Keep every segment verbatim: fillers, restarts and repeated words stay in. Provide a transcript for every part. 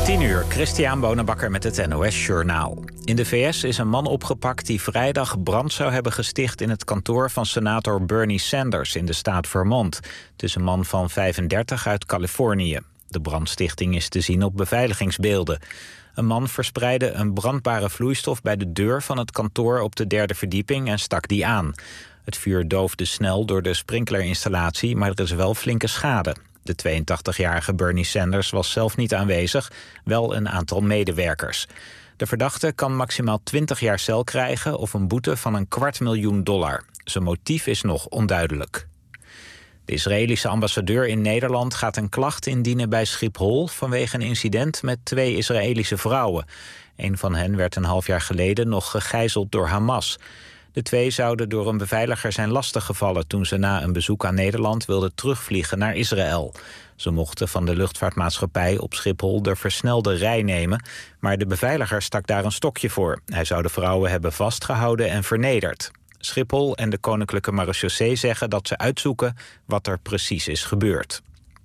tien uur, Christian Bonenbakker met het N O S Journaal. In de V S is een man opgepakt die vrijdag brand zou hebben gesticht in het kantoor van senator Bernie Sanders in de staat Vermont. Het is een man van vijfendertig uit Californië. De brandstichting is te zien op beveiligingsbeelden. Een man verspreidde een brandbare vloeistof bij de deur van het kantoor op de derde verdieping en stak die aan. Het vuur doofde snel door de sprinklerinstallatie, maar er is wel flinke schade. De tweeëntachtigjarige Bernie Sanders was zelf niet aanwezig, wel een aantal medewerkers. De verdachte kan maximaal twintig jaar cel krijgen of een boete van een kwart miljoen dollar. Zijn motief is nog onduidelijk. De Israëlische ambassadeur in Nederland gaat een klacht indienen bij Schiphol vanwege een incident met twee Israëlische vrouwen. Een van hen werd een half jaar geleden nog gegijzeld door Hamas. De twee zouden door een beveiliger zijn lastiggevallen toen ze na een bezoek aan Nederland wilden terugvliegen naar Israël. Ze mochten van de luchtvaartmaatschappij op Schiphol de versnelde rij nemen, maar de beveiliger stak daar een stokje voor. Hij zou de vrouwen hebben vastgehouden en vernederd. Schiphol en de Koninklijke Marechaussee zeggen dat ze uitzoeken wat er precies is gebeurd.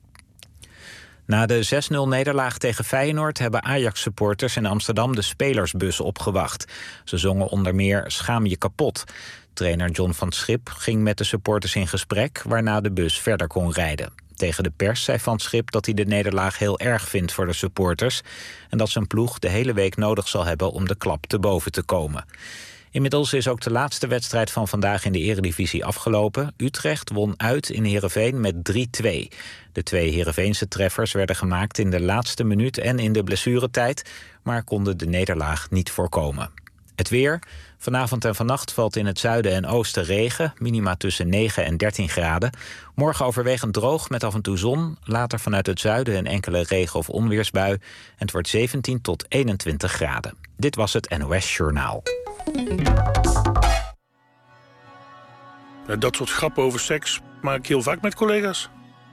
Na de zes nul nederlaag tegen Feyenoord hebben Ajax-supporters in Amsterdam de spelersbus opgewacht. Ze zongen onder meer "Schaam je kapot". Trainer John van 't Schip ging met de supporters in gesprek, waarna de bus verder kon rijden. Tegen de pers zei Van 't Schip dat hij de nederlaag heel erg vindt voor de supporters en dat zijn ploeg de hele week nodig zal hebben om de klap te boven te komen. Inmiddels is ook de laatste wedstrijd van vandaag in de Eredivisie afgelopen. Utrecht won uit in Heerenveen met drie twee. De twee Heerenveense treffers werden gemaakt in de laatste minuut en in de blessuretijd, maar konden de nederlaag niet voorkomen. Het weer. Vanavond en vannacht valt in het zuiden en oosten regen, minima tussen negen en dertien graden. Morgen overwegend droog met af en toe zon, later vanuit het zuiden een enkele regen- of onweersbui. En het wordt zeventien tot eenentwintig graden. Dit was het N O S Journaal. Dat soort grappen over seks maak ik heel vaak met collega's.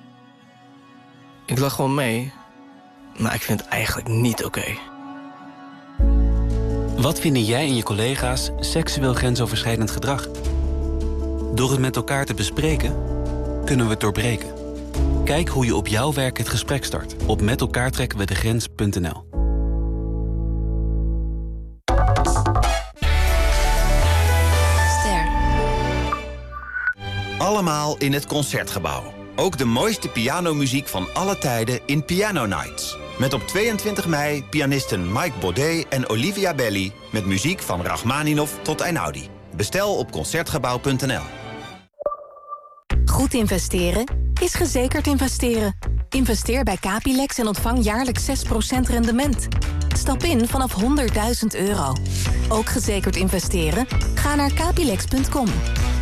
Ik lach gewoon mee, maar ik vind het eigenlijk niet oké. Okay. Wat vinden jij en je collega's seksueel grensoverschrijdend gedrag? Door het met elkaar te bespreken, kunnen we het doorbreken. Kijk hoe je op jouw werk het gesprek start op met elkaar trekken we de grens punt n l. Allemaal in het Concertgebouw. Ook de mooiste pianomuziek van alle tijden in Piano Nights. Met op tweeëntwintig mei pianisten Mike Baudet en Olivia Belly... met muziek van Rachmaninov tot Einaudi. Bestel op concertgebouw punt n l. Goed investeren is gezekerd investeren. Investeer bij Capilex en ontvang jaarlijks zes procent rendement. Stap in vanaf honderdduizend euro. Ook gezekerd investeren? Ga naar capilex punt com.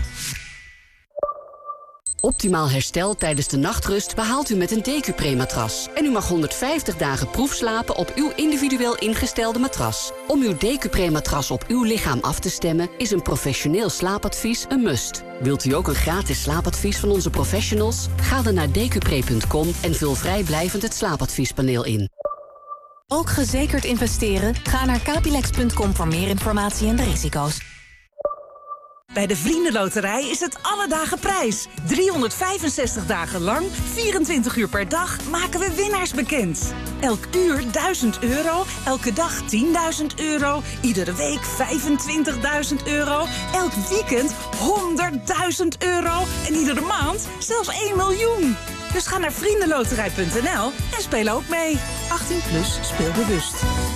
Optimaal herstel tijdens de nachtrust behaalt u met een Decupre-matras. En u mag honderdvijftig dagen proefslapen op uw individueel ingestelde matras. Om uw Decupre-matras op uw lichaam af te stemmen is een professioneel slaapadvies een must. Wilt u ook een gratis slaapadvies van onze professionals? Ga dan naar decupre punt com en vul vrijblijvend het slaapadviespaneel in. Ook gezekerd investeren? Ga naar capilex punt com voor meer informatie en de risico's. Bij de Vriendenloterij is het alle dagen prijs. driehonderdvijfenzestig dagen lang, vierentwintig uur per dag, maken we winnaars bekend. Elk uur duizend euro, elke dag tienduizend euro, iedere week vijfentwintigduizend euro, elk weekend honderdduizend euro en iedere maand zelfs één miljoen. Dus ga naar vriendenloterij punt n l en speel ook mee. achttien plus, speel bewust.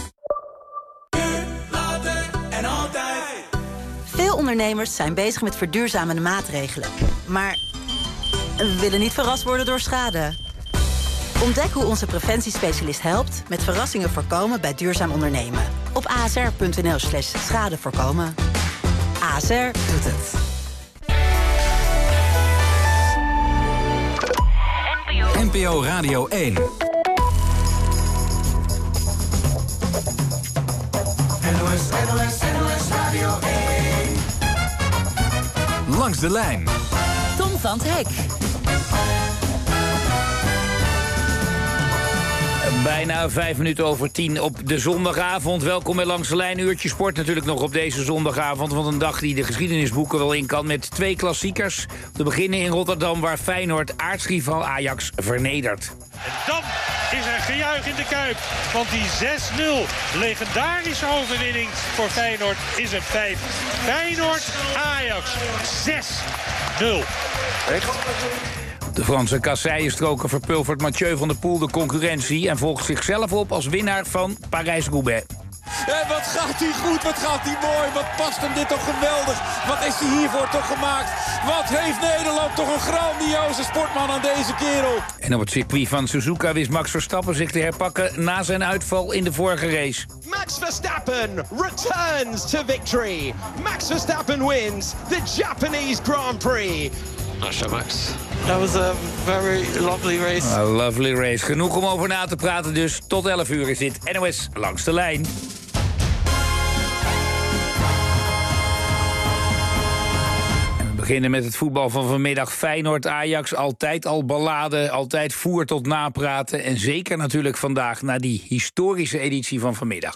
Veel ondernemers zijn bezig met verduurzamende maatregelen. Maar we willen niet verrast worden door schade. Ontdek hoe onze preventiespecialist helpt met verrassingen voorkomen bij duurzaam ondernemen. Op a s r punt n l slash schade voorkomen. A S R doet het. N P O Radio één. N O S, N O S, N O S Radio één. Langs de lijn. Tom van 't Hek. Bijna vijf minuten over tien op de zondagavond. Welkom bij Langs de Lijn, uurtje sport natuurlijk nog op deze zondagavond. Want een dag die de geschiedenisboeken wel in kan met twee klassiekers. Te beginnen in Rotterdam, waar Feyenoord aartsrivaal Ajax vernedert. En dan is er gejuich in de Kuip. Want die zes nul legendarische overwinning voor Feyenoord is een feit. Feyenoord Ajax zes nul. Echt? De Franse kasseienstroker verpulvert Mathieu van der Poel de concurrentie en volgt zichzelf op als winnaar van Parijs-Roubaix. En wat gaat hij goed, wat gaat hij mooi, wat past hem dit toch geweldig. Wat is hij hiervoor toch gemaakt. Wat heeft Nederland toch een grandioze sportman aan deze kerel. En op het circuit van Suzuka wist Max Verstappen zich te herpakken na zijn uitval in de vorige race. Max Verstappen returns to victory. Max Verstappen wins the Japanese Grand Prix. Asha Max. That was a very lovely race. A lovely race. Genoeg om over na te praten dus. Tot elf uur is dit N O S Langs de Lijn. En we beginnen met het voetbal van vanmiddag. Feyenoord-Ajax, altijd al ballade, altijd voer tot napraten. En zeker natuurlijk vandaag na die historische editie van vanmiddag.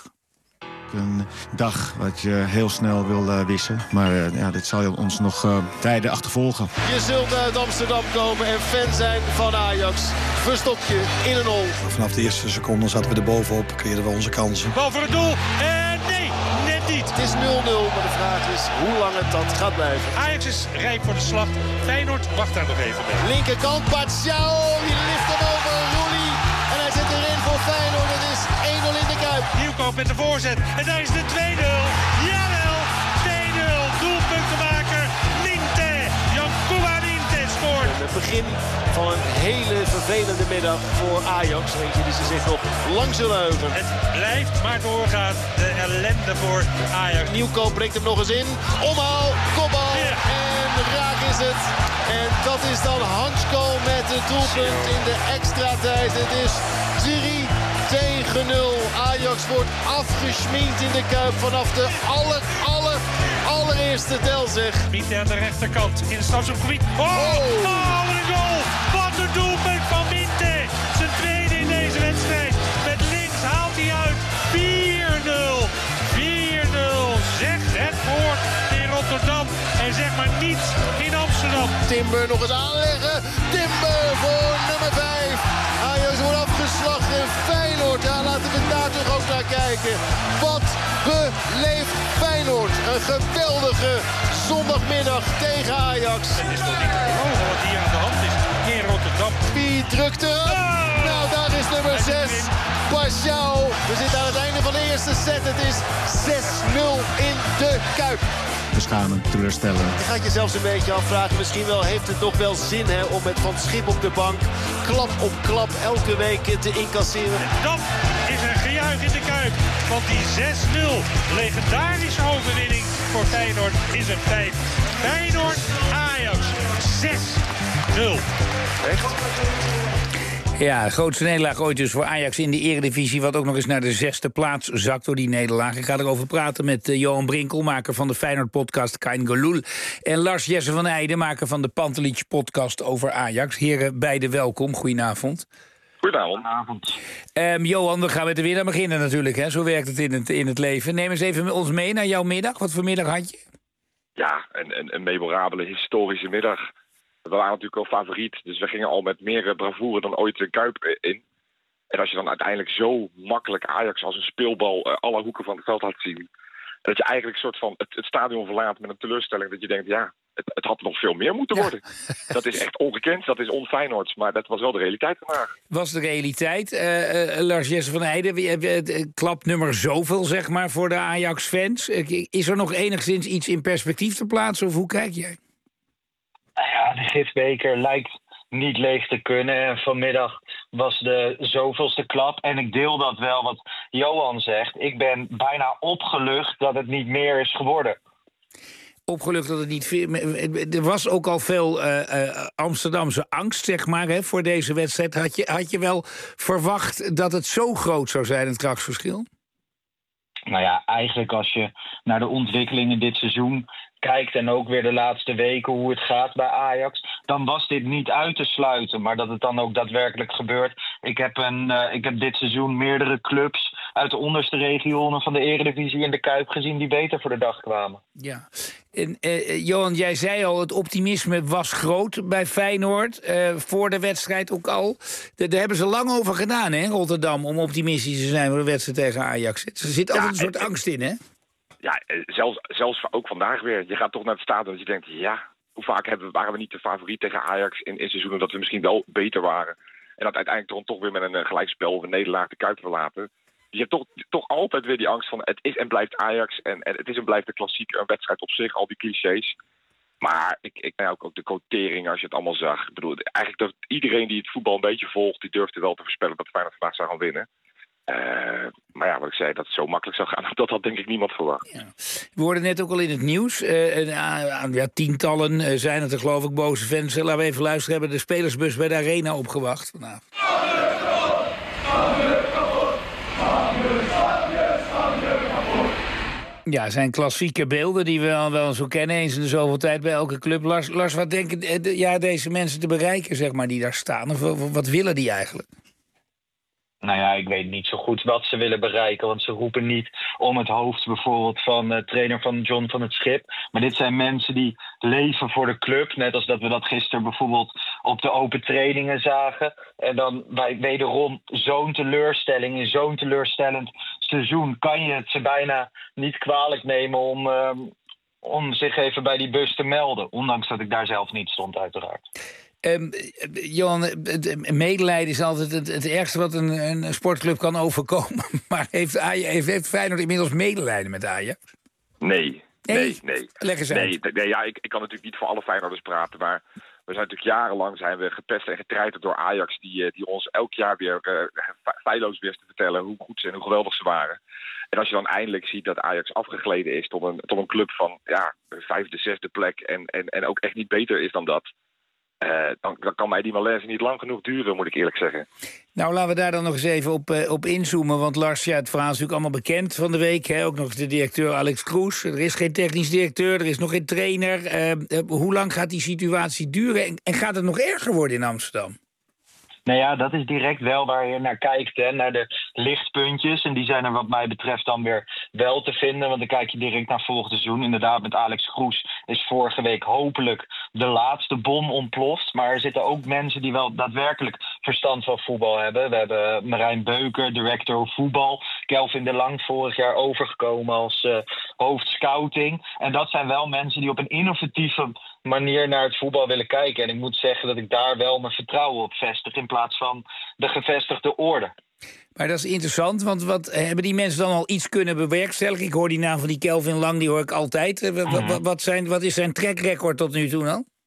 Een dag wat je heel snel wil uh, wissen. Maar uh, ja, dit zal je ons nog uh, tijden achtervolgen. Je zult uit Amsterdam komen en fan zijn van Ajax. Verstop je in een hol. Vanaf de eerste seconde zaten we er bovenop, creëerden we onze kansen. Bal voor het doel en nee, net niet. Het is nul nul, maar de vraag is hoe lang het dat gaat blijven. Ajax is rijp voor de slag. Feyenoord wacht daar nog even mee. Linkerkant, Martial, die lift hem over Roelie. En hij zit erin voor Feyenoord. Het is één nul in de Kuip. Nieuwkoop met de voorzet. En daar is de twee nul. Jawel, twee nul. Doelpuntenmaker Minte. Yankuba Minte scoort. Het begin van een hele vervelende middag voor Ajax. Eentje die ze zich nog lang zullen heugen. Het blijft maar doorgaan. De ellende voor Ajax. Nieuwkoop brengt hem nog eens in. Omhaal, kopbal. Ja. En raak is het. En dat is dan Hansko met het doelpunt in de extra tijd. Het is drie tegen nul. Ajax wordt afgesminkt in de Kuip vanaf de aller, aller, allereerste tel, zeg. Minte aan de rechterkant in het strafschopgebied. Oh, oh, oh, wat een goal! Wat een doelpunt van Minte! Zijn tweede in deze wedstrijd. Met links haalt hij uit. vier nul. vier nul. Zegt het woord in Rotterdam. En zeg maar niets in Amsterdam. Timber nog eens aanleggen. Timber voor nummer vijf. Ajax wordt afgeslagen. Feyenoord, daar laten we daar toch ook naar kijken. Wat beleeft Feyenoord. Een geweldige zondagmiddag tegen Ajax. Het is nog niet te geloven wat hier aan de hand is in Rotterdam. Wie drukt er? Oh! Nou, daar is nummer zes. Martial. We zitten aan het einde van de eerste set. Het is zes nul in de Kuip. Beschamend, teleurstellend. Je gaat je zelfs een beetje afvragen. Misschien wel heeft het nog wel zin hè, om met Van Schip op de bank klap op klap elke week te incasseren. En dan is er gejuich in de Kuip. Want die zes nul legendarische overwinning voor Feyenoord is een feit. Feyenoord Ajax zes nul. Echt? Ja, de grootste nederlaag ooit dus voor Ajax in de Eredivisie, wat ook nog eens naar de zesde plaats zakt door die nederlaag. Ik ga erover praten met uh, Johan Brinkel, maker van de Feyenoord-podcast Kein Gelul. En Lars Jesse van Eijden, maker van de Pantelich-podcast over Ajax. Heren, beide welkom. Goedenavond. Goedenavond. Um, Johan, we gaan met de winnaar beginnen natuurlijk. Hè? Zo werkt het in, het in het leven. Neem eens even met ons mee naar jouw middag. Wat voor middag had je? Ja, een, een, een memorabele historische middag. We waren natuurlijk al favoriet, dus we gingen al met meer bravoure dan ooit de Kuip in. En als je dan uiteindelijk zo makkelijk Ajax als een speelbal uh, alle hoeken van het veld laat zien, dat je eigenlijk een soort van het, het stadion verlaat met een teleurstelling dat je denkt, ja, het, het had nog veel meer moeten worden. Ja. Dat is echt ongekend, dat is on-Feyenoords, maar dat was wel de realiteit vandaag. Was de realiteit. Uh, uh, Lars Jesse van Eijden, uh, klapnummer zoveel zeg maar voor de Ajax-fans. Uh, is er nog enigszins iets in perspectief te plaatsen of hoe kijk jij? Ja, de gifbeker lijkt niet leeg te kunnen. En vanmiddag was de zoveelste klap. En ik deel dat wel wat Johan zegt. Ik ben bijna opgelucht dat het niet meer is geworden. Opgelucht dat het niet veel... Er was ook al veel uh, uh, Amsterdamse angst, zeg maar, hè, voor deze wedstrijd. Had je, had je wel verwacht dat het zo groot zou zijn, het krachtsverschil? Nou ja, eigenlijk als je naar de ontwikkelingen dit seizoen kijkt en ook weer de laatste weken hoe het gaat bij Ajax, dan was dit niet uit te sluiten. Maar dat het dan ook daadwerkelijk gebeurt. Ik heb, een, uh, ik heb dit seizoen meerdere clubs uit de onderste regionen van de Eredivisie in de Kuip gezien die beter voor de dag kwamen. Ja. En, uh, Johan, jij zei al, het optimisme was groot bij Feyenoord. Uh, voor de wedstrijd ook al. Daar hebben ze lang over gedaan, hè, Rotterdam, om optimistisch te zijn voor de wedstrijd tegen Ajax. Er zit altijd ja, een soort en, angst in, hè? Ja, zelfs, zelfs ook vandaag weer. Je gaat toch naar het stadion en je denkt, ja, hoe vaak hebben, waren we niet de favoriet tegen Ajax in, in seizoenen dat we misschien wel beter waren. En dat uiteindelijk toch, toch weer met een gelijkspel of een nederlaag de Kuip verlaten. Je hebt toch, toch altijd weer die angst van het is en blijft Ajax. En, en het is en blijft de klassieker, een wedstrijd op zich, al die clichés. Maar ik, ik nou, ook, ook de quotering, als je het allemaal zag. Ik bedoel, eigenlijk dat iedereen die het voetbal een beetje volgt, die durfde wel te voorspellen dat Feyenoord vandaag zou gaan winnen. Uh, maar ja, wat ik zei, dat het zo makkelijk zou gaan, dat had denk ik niemand verwacht. Ja. We hoorden net ook al in het nieuws. Uh, uh, ja, tientallen uh, zijn het er geloof ik, boze fans. Laten we even luisteren, hebben de spelersbus bij de Arena opgewacht vanavond. Ja, zijn klassieke beelden die we wel, wel zo kennen, eens in de zoveel tijd bij elke club. Lars, Lars wat denken de, ja, deze mensen te bereiken, zeg maar, die daar staan? Of wat willen die eigenlijk? Nou ja, ik weet niet zo goed wat ze willen bereiken. Want ze roepen niet om het hoofd bijvoorbeeld van uh, trainer van John van het Schip. Maar dit zijn mensen die leven voor de club. Net als dat we dat gisteren bijvoorbeeld op de open trainingen zagen. En dan bij wederom zo'n teleurstelling in zo'n teleurstellend seizoen kan je het ze bijna niet kwalijk nemen om, uh, om zich even bij die bus te melden. Ondanks dat ik daar zelf niet stond uiteraard. Um, Johan, medelijden is altijd het, het ergste wat een, een sportclub kan overkomen. Maar heeft, Ajax, heeft Feyenoord inmiddels medelijden met Ajax? Nee, nee, nee. nee. Leg eens nee, uit. Nee, ja, ik, ik kan natuurlijk niet voor alle Feyenoorders praten, maar we zijn natuurlijk jarenlang zijn we gepest en getreiterd door Ajax, die, die ons elk jaar weer uh, feilloos wist te vertellen hoe goed ze en hoe geweldig ze waren. En als je dan eindelijk ziet dat Ajax afgegleden is tot een, tot een club van ja, vijfde, zesde plek en, en, en ook echt niet beter is dan dat. Uh, dan, dan kan mij die malaise niet lang genoeg duren, moet ik eerlijk zeggen. Nou, laten we daar dan nog eens even op, uh, op inzoomen. Want Lars, ja, het verhaal is natuurlijk allemaal bekend van de week. Hè? Ook nog de directeur Alex Kroes. Er is geen technisch directeur, er is nog geen trainer. Uh, uh, hoe lang gaat die situatie duren? En, en gaat het nog erger worden in Amsterdam? Nou ja, dat is direct wel waar je naar kijkt, hè, naar de lichtpuntjes. En die zijn er wat mij betreft dan weer wel te vinden. Want dan kijk je direct naar volgend seizoen. Inderdaad, met Alex Kroes is vorige week hopelijk de laatste bom ontploft. Maar er zitten ook mensen die wel daadwerkelijk verstand van voetbal hebben. We hebben Marijn Beuker, director voetbal. Kelvin de Lang vorig jaar overgekomen als uh, hoofdscouting. En dat zijn wel mensen die op een innovatieve manier naar het voetbal willen kijken. En ik moet zeggen dat ik daar wel mijn vertrouwen op vestig in plaats van de gevestigde orde. Maar dat is interessant, want wat hebben die mensen dan al iets kunnen bewerkstelligen? Ik hoor die naam van die Kelvin Lang, die hoor ik altijd. Mm-hmm. Wat, wat, zijn, wat is zijn track record tot nu toe al?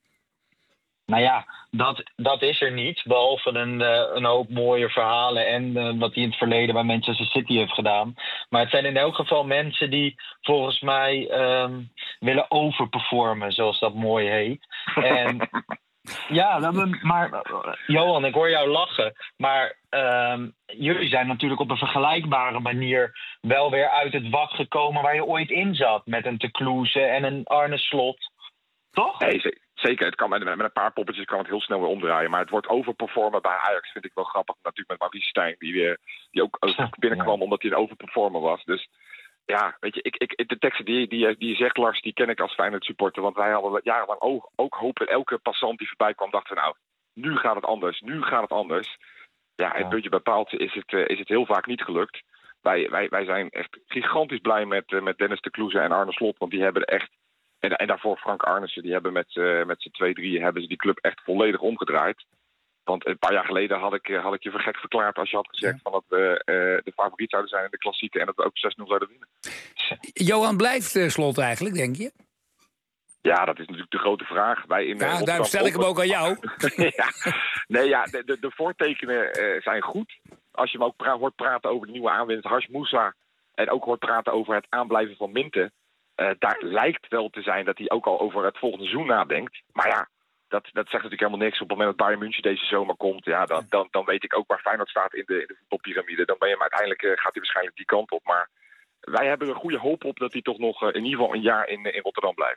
Nou ja, dat, dat is er niet. Behalve een, uh, een hoop mooie verhalen en uh, wat hij in het verleden bij Manchester City heeft gedaan. Maar het zijn in elk geval mensen die volgens mij um, willen overperformen, zoals dat mooi heet. En ja, dat, maar uh, Johan, ik hoor jou lachen. Maar um, jullie zijn natuurlijk op een vergelijkbare manier wel weer uit het wak gekomen waar je ooit in zat. Met een Te Kloeze en een Arne Slot. Toch? Nee, zeker. Zeker, het kan met, met een paar poppetjes kan het heel snel weer omdraaien. Maar het wordt overperformen bij Ajax vind ik wel grappig. Natuurlijk met Maurice Stijn, die, weer, die ook binnenkwam omdat hij een overperformer was. Dus ja, weet je, ik, ik, de teksten die, die, die je zegt, Lars, die ken ik als Feyenoord supporter. Want wij hadden jarenlang ook, ook hoop dat elke passant die voorbij kwam, dachten we nou, nu gaat het anders, nu gaat het anders. Ja, het puntje bij paaltje is het, uh, is het heel vaak niet gelukt. Wij, wij, wij zijn echt gigantisch blij met, uh, met Dennis Te Kloeze en Arne Slot, want die hebben er echt... En, en daarvoor Frank Arnissen, die hebben met, uh, met z'n twee, drieën hebben ze die club echt volledig omgedraaid. Want een paar jaar geleden had ik, had ik je voor gek verklaard als je had gezegd van dat we uh, de favoriet zouden zijn in de klassieke en dat we ook zes nul zouden winnen. Johan, blijft uh, Slot eigenlijk, denk je? Ja, dat is natuurlijk de grote vraag. Wij in, ja, daarom stel ik hem ook aan jou. ja. Nee, ja, de, de, de voortekenen uh, zijn goed. Als je hem ook pra- hoort praten over de nieuwe aanwinst Hars Moussa en ook hoort praten over het aanblijven van Minte. Uh, daar lijkt wel te zijn dat hij ook al over het volgende seizoen nadenkt. Maar ja, dat, dat zegt natuurlijk helemaal niks. Op het moment dat Bayern München deze zomer komt, ja, dan, dan, dan weet ik ook waar Feyenoord staat in de, in de voetbalpyramide. Dan ben je maar uiteindelijk uh, gaat hij waarschijnlijk die kant op. Maar wij hebben er goede hoop op dat hij toch nog uh, in ieder geval een jaar in, in Rotterdam blijft.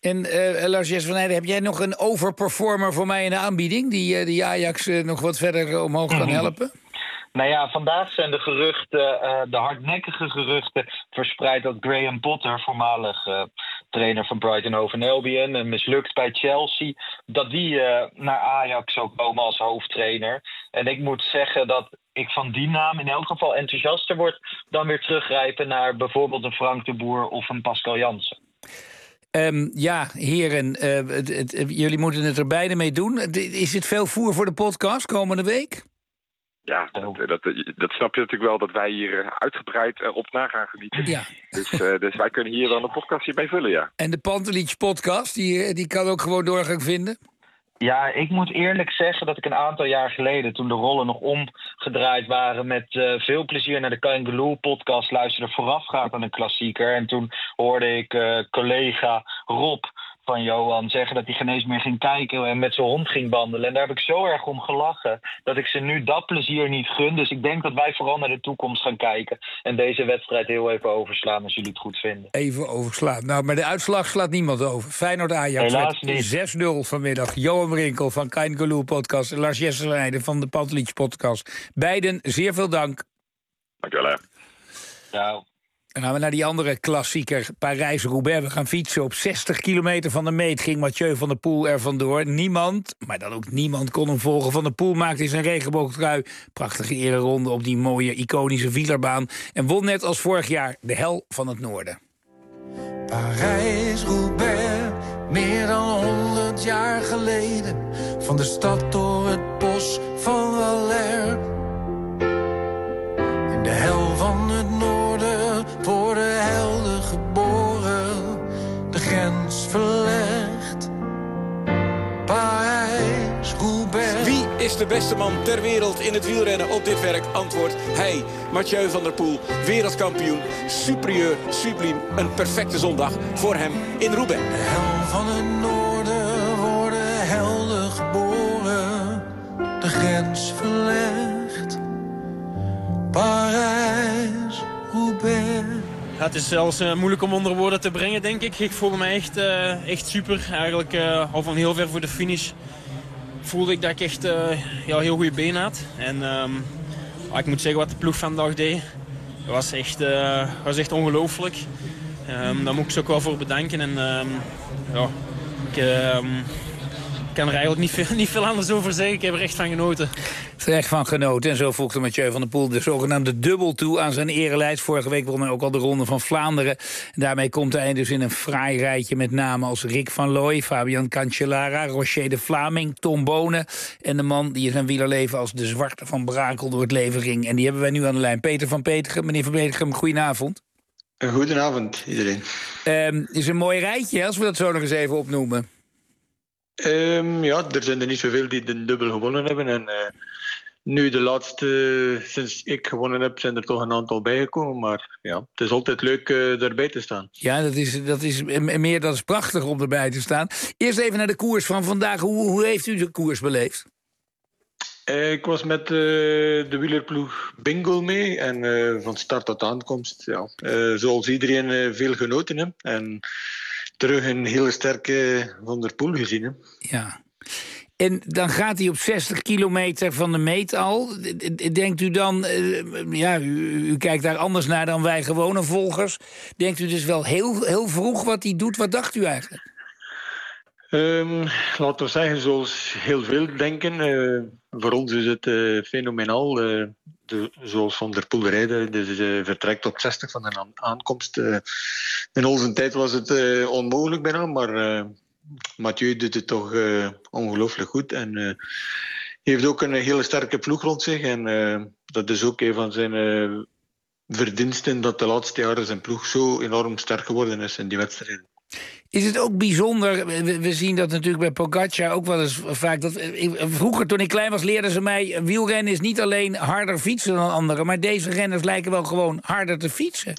En uh, Lars-Jes van Heijden, heb jij nog een overperformer voor mij in de aanbieding... die, uh, die Ajax uh, nog wat verder omhoog kan Mm-hmm. helpen? Nou ja, vandaag zijn de geruchten, uh, de hardnekkige geruchten... verspreid dat Graham Potter, voormalig uh, trainer van Brighton Hove Albion... en mislukt bij Chelsea, dat die uh, naar Ajax zou komen als hoofdtrainer. En ik moet zeggen dat ik van die naam in elk geval enthousiaster word... dan weer teruggrijpen naar bijvoorbeeld een Frank de Boer of een Pascal Jansen. Um, ja, heren, uh, het, het, jullie moeten het er beide mee doen. Is het veel voer voor de podcast komende week? Ja, dat, dat, dat snap je natuurlijk wel, dat wij hier uitgebreid op na gaan genieten. Ja. Dus, uh, dus wij kunnen hier dan een podcast hierbij vullen, ja. En de Pantelic podcast, die, die kan ook gewoon doorgang vinden? Ja, ik moet eerlijk zeggen dat ik een aantal jaar geleden... toen de rollen nog omgedraaid waren... met uh, veel plezier naar de Kangaloo-podcast luisterde... voorafgaand aan een klassieker. En toen hoorde ik uh, collega Rob van Johan zeggen... dat hij geen eens meer ging kijken en met zijn hond ging wandelen. En daar heb ik zo erg om gelachen... dat ik ze nu dat plezier niet gun. Dus ik denk dat wij vooral naar de toekomst gaan kijken... en deze wedstrijd heel even overslaan als jullie het goed vinden. Even overslaan. Nou, maar de uitslag slaat niemand over. Feyenoord-Ajax werd zes nul vanmiddag. Johan Brinkel van Kangaloo podcast... en Lars-Jes van Heijden van de Pantelic podcast. Beiden, zeer veel dank. Dank je wel, hè. Nou. Dan gaan we naar die andere klassieker, Parijs-Roubaix. We gaan fietsen op zestig kilometer van de meet. Ging Mathieu van der Poel er vandoor. Niemand, maar dan ook niemand, kon hem volgen. Van der Poel maakte in zijn regenboogtrui prachtige ereronde op die mooie, iconische wielerbaan. En won net als vorig jaar de hel van het noorden. Parijs-Roubaix, meer dan honderd jaar geleden. Van de stad door het bos van Valère. In de hel van het noorden worden helden geboren. De grens verlegd. Parijs-Roubaix. Wie is de beste man ter wereld in het wielrennen op dit werk? Antwoord, hij, Mathieu van der Poel, wereldkampioen, superieur, subliem. Een perfecte zondag voor hem in Roubaix. De hel van het noorden worden helden geboren. De grens verlegd. Parijs-Roubaix. Ja, het is zelfs uh, moeilijk om onder woorden te brengen, denk ik. Ik voelde me echt, uh, echt super. Eigenlijk uh, al van heel ver voor de finish voelde ik dat ik echt uh, ja, heel goede benen had. En um, ik moet zeggen wat de ploeg vandaag deed, was echt, uh, was echt ongelooflijk. Um, daar moet ik ze ook wel voor bedanken. En um, ja, ik... Um, Ik kan er eigenlijk niet veel, niet veel anders over zeggen. Ik heb er echt van genoten. Er echt van genoten. En zo voegde Mathieu van der Poel de zogenaamde dubbel toe aan zijn erelijst. Vorige week won hij ook al de Ronde van Vlaanderen. En daarmee komt hij dus in een fraai rijtje met namen als Rick van Looy, Fabian Cancellara, Rocher de Vlaming, Tom Bonen. En de man die in zijn wielerleven als de zwarte van Brakel door het leven ging. En die hebben wij nu aan de lijn. Peter van Petegem. Meneer van Petegem, goedenavond. Goedenavond, iedereen. Um, is een mooi rijtje, als we dat zo nog eens even opnoemen. Um, ja, er zijn er niet zoveel die de dubbel gewonnen hebben. En uh, nu de laatste, sinds ik gewonnen heb, zijn er toch een aantal bijgekomen. Maar ja, het is altijd leuk uh, erbij te staan. Ja, dat is, dat is meer dan is prachtig om erbij te staan. Eerst even naar de koers van vandaag. Hoe, hoe heeft u de koers beleefd? Uh, ik was met uh, de wielerploeg Bingo mee. En uh, van start tot aankomst, ja. Uh, zoals iedereen uh, veel genoten heeft. En terug een hele sterke Van der Poel gezien. Hè. Ja. En dan gaat hij op zestig kilometer van de meet al. Denkt u dan, uh, ja, u, u kijkt daar anders naar dan wij gewone volgers. Denkt u dus wel heel, heel vroeg wat hij doet? Wat dacht u eigenlijk? Um, laten we zeggen, zoals heel veel denken. Uh, voor ons is het uh, fenomenaal. Uh, de, zoals Van der Poel rijden. Dus uh, vertrekt op zestig van een aankomst. Uh, in onze tijd was het uh, onmogelijk bijna. Maar uh, Mathieu doet het toch uh, ongelooflijk goed. En uh, heeft ook een hele sterke ploeg rond zich. En uh, dat is ook een van zijn uh, verdiensten. Dat de laatste jaren zijn ploeg zo enorm sterk geworden is in die wedstrijden. Is het ook bijzonder, we, we zien dat natuurlijk bij Pogacar ook wel eens vaak... Dat, vroeger, toen ik klein was, leerden ze mij... wielrennen is niet alleen harder fietsen dan anderen... maar deze renners lijken wel gewoon harder te fietsen.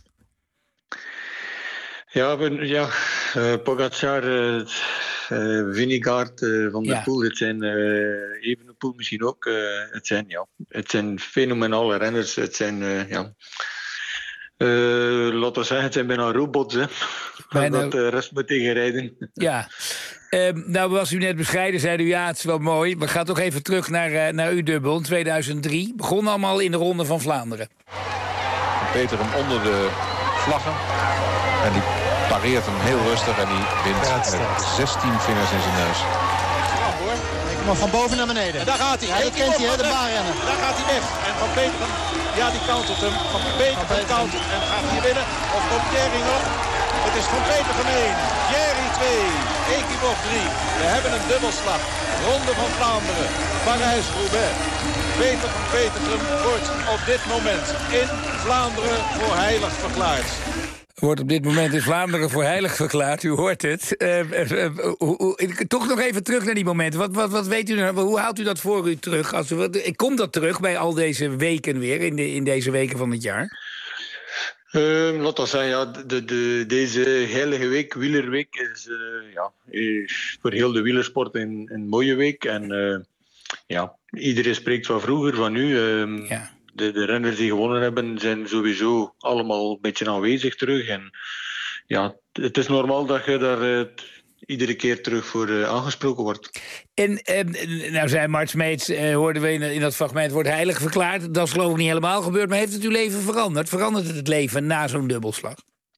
Ja, ja uh, Pogacar, uh, uh, Vingegaard, uh, Van der ja. Poel... het zijn uh, Evenepoel misschien ook. Uh, het, zijn, ja, het zijn fenomenale renners. Het zijn... Uh, ja, Uh, laten we zeggen, het zijn bijna robots, hè. Bijna... Dat de rest moet tegenrijden. Ja. Uh, nou was u net bescheiden, zei u ja, het is wel mooi. We gaan toch even terug naar, uh, naar uw dubbel in tweeduizend drie. Begon allemaal in de Ronde van Vlaanderen. Peter hem onder de vlaggen. En die pareert hem heel rustig en die wint met zestien vingers in zijn neus. Maar van boven naar beneden. En daar gaat hij. Ja, dat kent hij, hè, de baarrennen. Daar gaat hij weg. En Van Peteren, ja, die countert hem. Van Peteren countert. En gaat hij winnen? Of komt Thierry nog? Het is Van Peteren één. Thierry twee. Eekibor drie. We hebben een dubbelslag. Ronde van Vlaanderen. Parijs-Roubaix. Peter van Peteren wordt op dit moment in Vlaanderen voor heilig verklaard. Wordt op dit moment in Vlaanderen voor heilig verklaard. U hoort het. Uh, uh, uh, uh, uh, toch nog even terug naar die momenten. Wat, wat, wat weet u nou? Hoe haalt u dat voor u terug? Als u, komt dat terug bij al deze weken weer, in, de, in deze weken van het jaar? Uh, laat dat zeggen, ja, de, de, deze heilige week, wielerweek, is, uh, ja, is voor heel de wielersport een, een mooie week. En uh, ja, iedereen spreekt van vroeger, van nu. Uh, ja. De, de renners die gewonnen hebben, zijn sowieso allemaal een beetje aanwezig terug. En ja, het is normaal dat je daar uh, iedere keer terug voor uh, aangesproken wordt. En uh, nou zei Mart Smeets, uh, hoorden we in, in dat fragment, wordt heilig verklaard. Dat is geloof ik niet helemaal gebeurd, maar heeft het uw leven veranderd? Verandert het het leven na zo'n dubbelslag?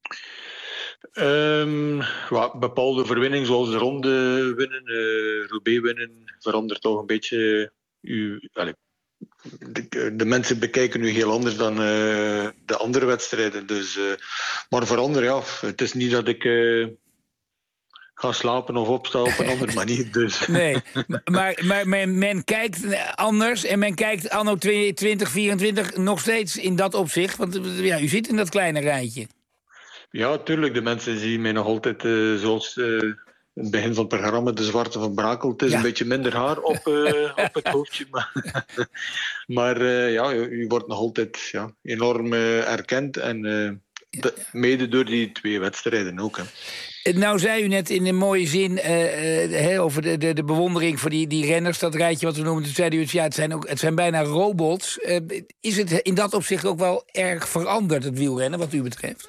Um, well, bepaalde overwinningen, zoals de ronde winnen, uh, Roubaix winnen, verandert toch een beetje uw... Allez, De, de mensen bekijken nu heel anders dan uh, de andere wedstrijden. Dus, uh, maar verander, ja. Het is niet dat ik uh, ga slapen of opstaan op een andere manier. Dus. Nee, maar, maar men, men kijkt anders en men kijkt anno twintig vierentwintig nog steeds in dat opzicht. Want ja, u zit in dat kleine rijtje. Ja, tuurlijk. De mensen zien mij nog altijd uh, zoals... Uh, in het begin van het programma, de Zwarte van Brakel. Het is ja. een beetje minder haar op, uh, op het hoofdje. Maar, maar uh, ja, u wordt nog altijd ja, enorm uh, erkend. En uh, de, mede door die twee wedstrijden ook. Hè. Nou zei u net in een mooie zin uh, uh, over de, de, de bewondering voor die, die renners. Dat rijtje wat we noemen. Toen zei u, ja, het zijn, ook, het zijn bijna robots. Uh, is het in dat opzicht ook wel erg veranderd, het wielrennen, wat u betreft?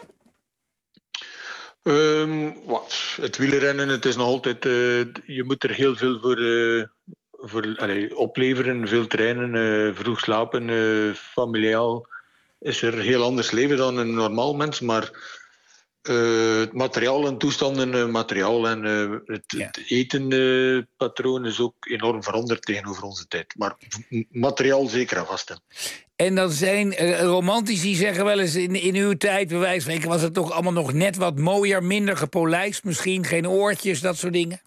Um, wat, het wielrennen, het is nog altijd... Uh, je moet er heel veel voor, uh, voor allez, opleveren, veel trainen, uh, vroeg slapen, uh, familiaal. Is er heel anders leven dan een normaal mens, maar uh, het materiaal en toestanden, uh, materiaal en uh, het, ja. het etenpatroon uh, is ook enorm veranderd tegenover onze tijd. Maar materiaal zeker en vast. Hè. En dan zijn uh, romantici zeggen wel eens in, in uw tijd, bij wijze van spreken, was het toch allemaal nog net wat mooier, minder gepolijst misschien, geen oortjes, dat soort dingen?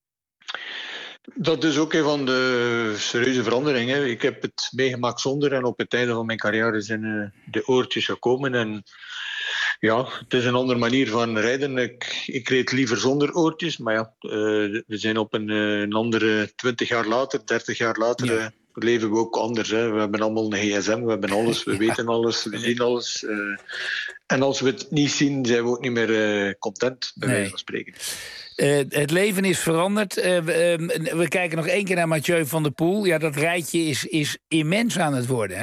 Dat is ook een van de serieuze veranderingen. Ik heb het meegemaakt zonder en op het einde van mijn carrière zijn uh, de oortjes gekomen. En ja, het is een andere manier van rijden. Ik, ik reed liever zonder oortjes, maar ja, uh, we zijn op een, uh, een andere twintig jaar later, dertig jaar later... Ja. Uh, leven we ook anders. Hè. We hebben allemaal een gsm, we hebben alles, we weten alles, we zien alles. Uh, en als we het niet zien, zijn we ook niet meer uh, content, bij wijze van spreken. Uh, het leven is veranderd. Uh, we, uh, we kijken nog één keer naar Mathieu van der Poel. Ja, dat rijtje is, is immens aan het worden, hè?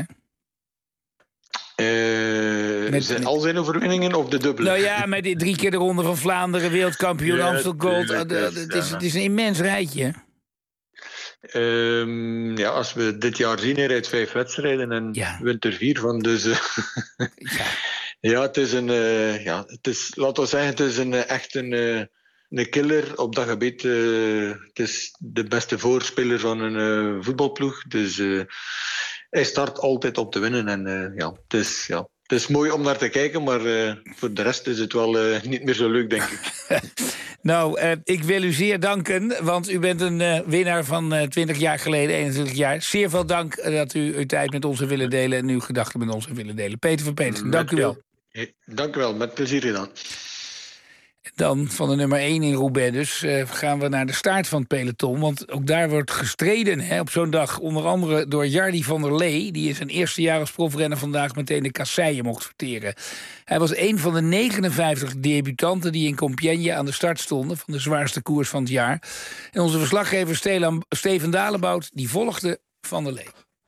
Uh, met, zijn al zijn overwinningen of de dubbele? Nou ja, met die drie keer de Ronde van Vlaanderen, wereldkampioen, ja, Amstel Gold. Uh, uh, het, is, het is een immens rijtje. Um, ja, als we dit jaar zien, hij rijdt vijf wedstrijden en ja. wint er vier van. Dus uh, ja. ja, het is een, uh, ja, het is, laten we zeggen, het is een, echt een, uh, een killer op dat gebied. Uh, het is de beste voorspeler van een uh, voetbalploeg. Dus uh, hij start altijd op te winnen. En uh, ja, het is, ja, het is mooi om naar te kijken, maar uh, voor de rest is het wel uh, niet meer zo leuk, denk ik. Nou, uh, ik wil u zeer danken, want u bent een uh, winnaar van uh, twintig jaar geleden, eenentwintig jaar. Zeer veel dank uh, dat u uw tijd met ons heeft willen delen en uw gedachten met ons heeft willen delen. Peter van Petersen, dank u wel. Dank u wel, met plezier gedaan. Dan van de nummer één in Roubaix dus uh, gaan we naar de staart van het peloton. Want ook daar wordt gestreden hè, op zo'n dag. Onder andere door Jardy van der Lee. Die in zijn eerste jaar als profrenner vandaag meteen de kasseien mocht verteren. Hij was een van de negenenvijftig debutanten die in Compiègne aan de start stonden. Van de zwaarste koers van het jaar. En onze verslaggever Steven Dalebout die volgde Van der Lee.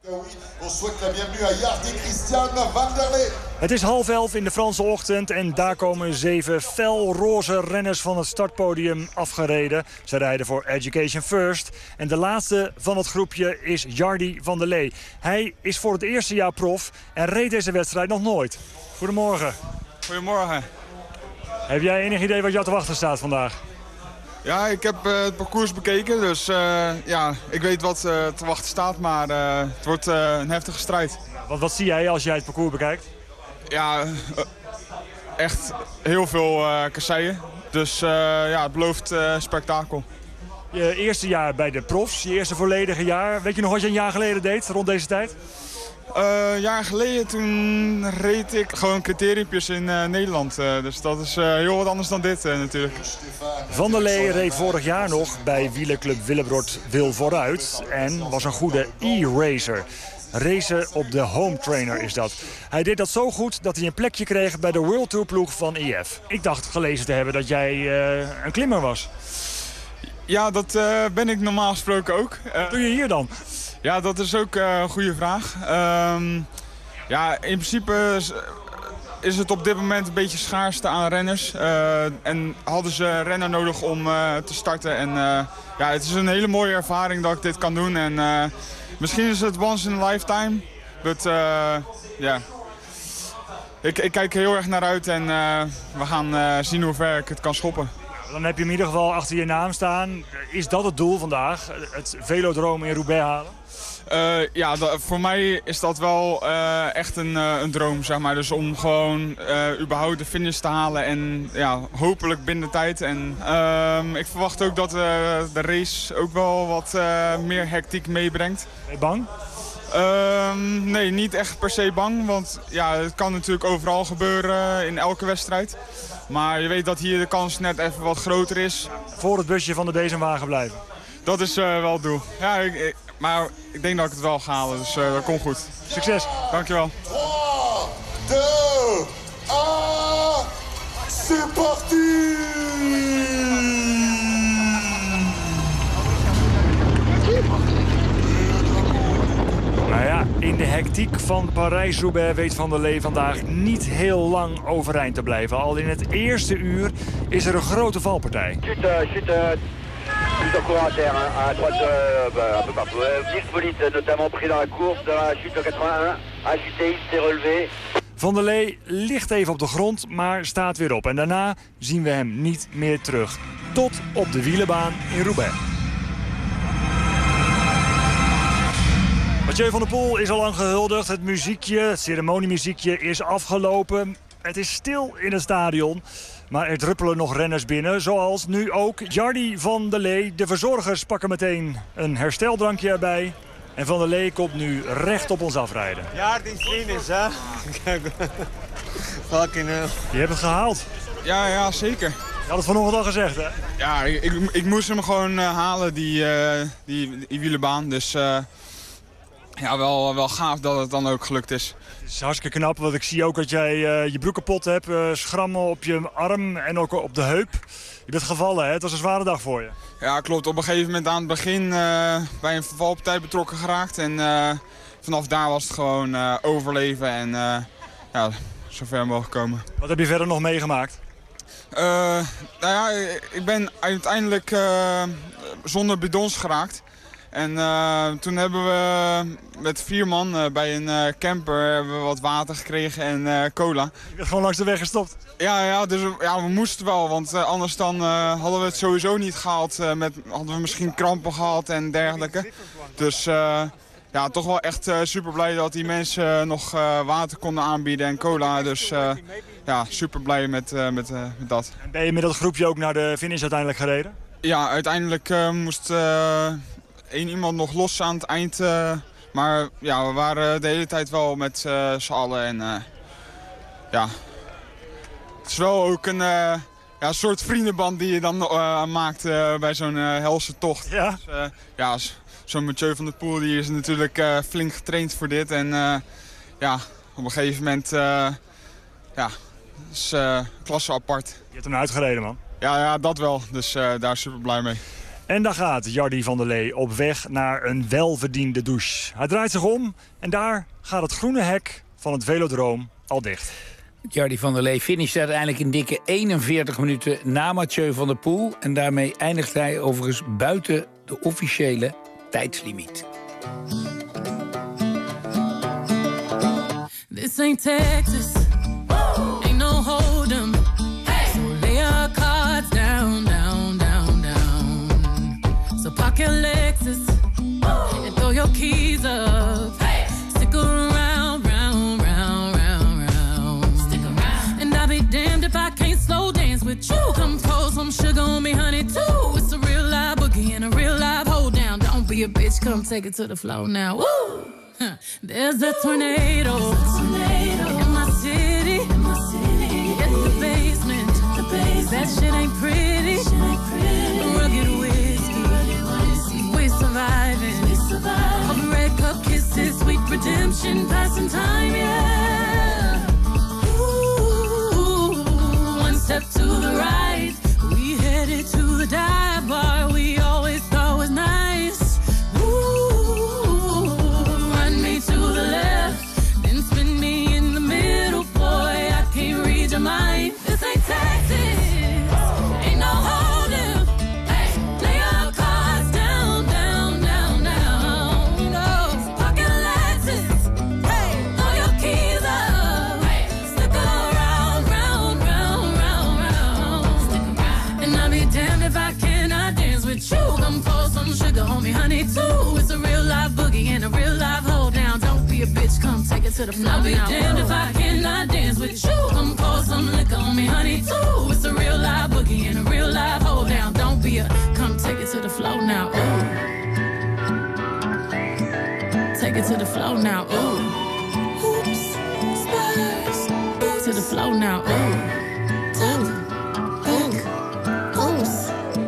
Het is half elf in de Franse ochtend en daar komen zeven felroze renners van het startpodium afgereden. Ze rijden voor Education First. En de laatste van het groepje is Jardy van der Lee. Hij is voor het eerste jaar prof en reed deze wedstrijd nog nooit. Goedemorgen. Goedemorgen. Heb jij enig idee wat jou te wachten staat vandaag? Ja, ik heb uh, het parcours bekeken, dus uh, ja, ik weet wat uh, te wachten staat, maar uh, het wordt uh, een heftige strijd. Wat, wat zie jij als jij het parcours bekijkt? Ja, uh, echt heel veel uh, kasseien, dus uh, ja, het belooft uh, spektakel. Je eerste jaar bij de profs, je eerste volledige jaar. Weet je nog wat je een jaar geleden deed, rond deze tijd? Uh, een jaar geleden toen reed ik gewoon criteriumpjes in uh, Nederland. Uh, dus dat is uh, heel wat anders dan dit uh, natuurlijk. Van der Lee reed vorig jaar nog bij wielerclub Willebrord Wil Vooruit en was een goede e-racer. Racen op de home trainer is dat. Hij deed dat zo goed dat hij een plekje kreeg bij de World Tour ploeg van I F. Ik dacht gelezen te hebben dat jij uh, een klimmer was. Ja, dat uh, ben ik normaal gesproken ook. Uh, Wat doe je hier dan? Ja, dat is ook uh, een goede vraag. Um, ja, in principe is het op dit moment een beetje schaarste aan renners. Uh, en hadden ze een renner nodig om uh, te starten. En uh, ja, het is een hele mooie ervaring dat ik dit kan doen. En uh, misschien is het once in a lifetime. But ja, uh, yeah. ik, ik kijk er heel erg naar uit en uh, we gaan uh, zien hoe ver ik het kan schoppen. Dan heb je in ieder geval achter je naam staan. Is dat het doel vandaag? Het velodroom in Roubaix halen? Uh, ja, da, voor mij is dat wel uh, echt een, uh, een droom, zeg maar. Dus om gewoon uh, überhaupt de finish te halen en ja, hopelijk binnen tijd. En uh, ik verwacht ook dat uh, de race ook wel wat uh, meer hectiek meebrengt. Ben je bang? Uh, nee, niet echt per se bang, want ja, het kan natuurlijk overal gebeuren in elke wedstrijd. Maar je weet dat hier de kans net even wat groter is. Voor het busje van de bezemwagen blijven? Dat is uh, wel het doel. Ja, ik, ik, maar ik denk dat ik het wel ga halen, dus uh, dat komt goed. Succes! Dankjewel. drie, twee, één, c'est parti! Nou ja, in de hectiek van Parijs-Roubaix weet Van der Lee vandaag niet heel lang overeind te blijven. Al in het eerste uur is er een grote valpartij. Chute, chute, plusieurs coureurs à terre, à droite, euh, un peu partout. Dirk Police notamment pris dans la course, dans la chute quatre-vingt-un, a chuté, il s'est relevé. Van der Lee ligt even op de grond, maar staat weer op. En daarna zien we hem niet meer terug. Tot op de wielenbaan in Roubaix. Mathieu van der Poel is al lang gehuldigd. Het muziekje, het ceremoniemuziekje is afgelopen. Het is stil in het stadion. Maar er druppelen nog renners binnen, zoals nu ook Jardy van der Lee. De verzorgers pakken meteen een hersteldrankje erbij. En Van der Lee komt nu recht op ons afrijden. Jardy finish, hè? Fucking hell. Je hebt het gehaald. Ja, ja, zeker. Je had het vanochtend al gezegd, hè? Ja, ik, ik, ik moest hem gewoon uh, halen, die, uh, die, die wielerbaan. Dus uh, ja, wel, wel gaaf dat het dan ook gelukt is. Het is hartstikke knap, want ik zie ook dat jij uh, je broek kapot hebt. Uh, schrammen op je arm en ook op de heup. Je bent gevallen, hè? Het was een zware dag voor je. Ja, klopt. Op een gegeven moment aan het begin uh, bij een valpartij betrokken geraakt. En uh, vanaf daar was het gewoon uh, overleven en uh, ja, zo ver mogelijk komen. Wat heb je verder nog meegemaakt? Uh, nou ja, ik ben uiteindelijk uh, zonder bidons geraakt. En uh, toen hebben we met vier man uh, bij een uh, camper hebben we wat water gekregen en uh, cola. Je bent gewoon langs de weg gestopt? Ja, ja, dus ja, we moesten wel, want uh, anders dan, uh, hadden we het sowieso niet gehaald. Uh, met, hadden we misschien krampen gehad en dergelijke. Dus uh, ja, toch wel echt uh, super blij dat die mensen uh, nog uh, water konden aanbieden en cola. Dus uh, ja, super blij met, uh, met, uh, met dat. En ben je met dat groepje ook naar de finish uiteindelijk gereden? Ja, uiteindelijk uh, moest uh, één iemand nog los aan het eind. Uh, maar ja, we waren de hele tijd wel met uh, z'n allen. En uh, ja, het is wel ook een uh, ja, soort vriendenband die je dan uh, maakt uh, bij zo'n uh, helse tocht. Ja? Dus, uh, ja, zo'n Mathieu van der Poel die is natuurlijk uh, flink getraind voor dit. En uh, ja, op een gegeven moment, uh, ja, is uh, klasse apart. Je hebt hem uitgereden, man. Ja, ja, dat wel. Dus uh, daar super blij mee. En daar gaat Jardy van der Lee op weg naar een welverdiende douche. Hij draait zich om en daar gaat het groene hek van het Velodroom al dicht. Jardy van der Lee finisht uiteindelijk in dikke eenenveertig minuten na Mathieu van der Poel. En daarmee eindigt hij overigens buiten de officiële tijdslimiet. This ain't Texas. Woo! Ain't no hold'em. Hey! So lay your cards down, down, down, down. So park your Lexus. Woo! And throw your keys up. Hey! Stick around, round, round, round, round. Stick around. And I'll be damned if I can't slow dance with you. Come pour some sugar on me, honey, too. It's a real live boogie and a real live hold down. Don't be a bitch, come take it to the floor now. Woo! Huh. There's a tornado, a tornado in my city. In my city. It's the basement. The basement. That shit ain't pretty. Shit ain't pretty. Rugged whiskey. Rugged whiskey. We surviving. We surviving. All the red cup kisses, sweet redemption, passing time, yeah. Ooh, one step to the right, we headed to the dive bar we always thought was nice. To the left, then spin me in the middle, boy, I can't read your mind. This ain't Texas, ain't no hold'em. Hey, lay your cards down, down, down, down. No, pocket Lexus. Hey, throw your keys up. Hey, stick around, round, round, round, round. Stick around. And I'll be damned if I cannot dance with you. Come pour some sugar on me, honey, too. It's a real live boogie and a real live hold down. Don't be a bitch, come take it to the floor. I'll be damned if I cannot dance with you. Come pour some liquor on me, honey, too. It's a real live boogie and a real live hold down. Don't be a, come take it to the floor now. Ooh. Take it to the floor now. Ooh. Oops, spurs. Ooh. To the floor now. Ooh. Ooh. Oops.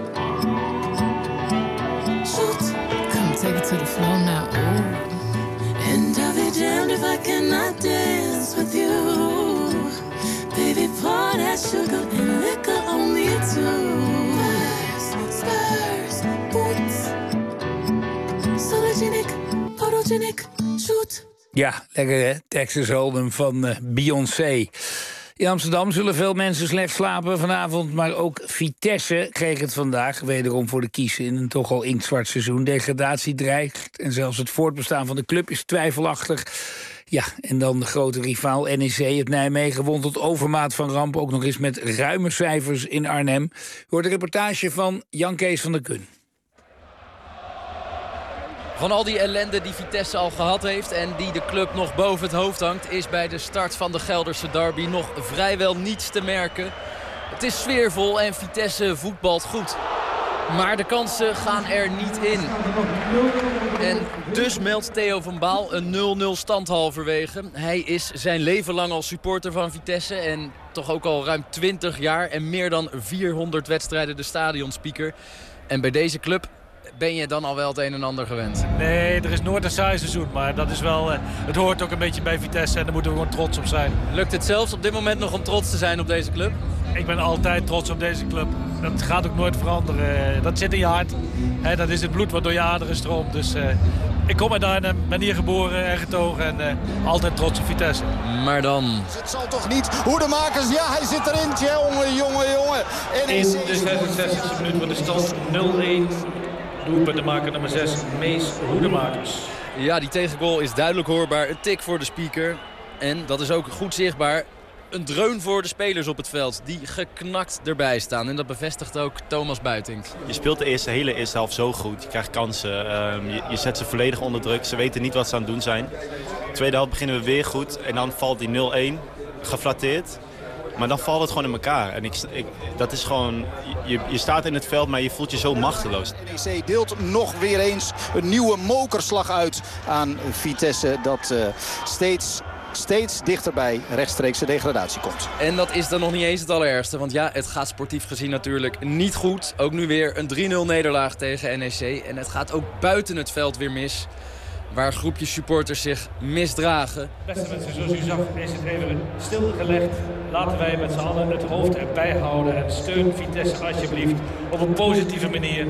Shoot. Come take it to the floor now. Ooh. And I'll be damned if I cannot dance with you. Baby, pour that sugar and liquor on me too. Spurs, spurs, boots. Sologenic, photogenic, shoot. Ja, lekker hè? Texas Hold'em van uh, Beyoncé. In Amsterdam zullen veel mensen slecht slapen vanavond, maar ook Vitesse kreeg het vandaag wederom voor de kiezen in een toch al inktzwart seizoen. Degradatie dreigt en zelfs het voortbestaan van de club is twijfelachtig. Ja, en dan de grote rivaal N E C, het Nijmegen, won tot overmaat van ramp, ook nog eens met ruime cijfers in Arnhem. U hoort een reportage van Jan Kees van der Kun. Van al die ellende die Vitesse al gehad heeft en die de club nog boven het hoofd hangt, is bij de start van de Gelderse derby nog vrijwel niets te merken. Het is sfeervol en Vitesse voetbalt goed. Maar de kansen gaan er niet in. En dus meldt Theo van Baal een nul nul stand halverwege. Hij is zijn leven lang al supporter van Vitesse en toch ook al ruim twintig jaar en meer dan vierhonderd wedstrijden de stadionspeaker. En bij deze club ben je dan al wel het een en ander gewend? Nee, er is nooit een saai seizoen, maar dat is wel, uh, het hoort ook een beetje bij Vitesse en daar moeten we gewoon trots op zijn. Lukt het zelfs op dit moment nog om trots te zijn op deze club? Ik ben altijd trots op deze club. Dat gaat ook nooit veranderen. Dat zit in je hart. He, dat is het bloed wat door je aderen stroomt. Dus uh, ik kom uit Arnhem, ben hier geboren en getogen en uh, altijd trots op Vitesse. Maar dan... Het zal toch niet Hoedemakers, ja hij zit erin, jongen, jongen, jongen. En in de zesenzestigste minuut wordt de stand nul één. Doelpunten maken nummer zes, Mees Hoedemakers. Ja, die tegengoal is duidelijk hoorbaar. Een tik voor de speaker. En dat is ook goed zichtbaar. Een dreun voor de spelers op het veld die geknakt erbij staan. En dat bevestigt ook Thomas Buitink. Je speelt de eerste, hele eerste helft zo goed. Je krijgt kansen. Uh, je, je zet ze volledig onder druk. Ze weten niet wat ze aan het doen zijn. De tweede helft beginnen we weer goed. En dan valt die nul één. Geflatteerd. Maar dan valt het gewoon in elkaar. En ik, ik, dat is gewoon, je, je staat in het veld, maar je voelt je zo machteloos. N E C deelt nog weer eens een nieuwe mokerslag uit aan Vitesse. Dat uh, steeds, steeds dichterbij rechtstreekse degradatie komt. En dat is dan nog niet eens het allerergste. Want ja, het gaat sportief gezien natuurlijk niet goed. Ook nu weer een drie nul nederlaag tegen N E C. En het gaat ook buiten het veld weer mis. Waar groepjes supporters zich misdragen. Beste mensen, zoals u zag is het even stilgelegd. Laten wij met z'n allen het hoofd erbij houden. En steun Vitesse alsjeblieft op een positieve manier.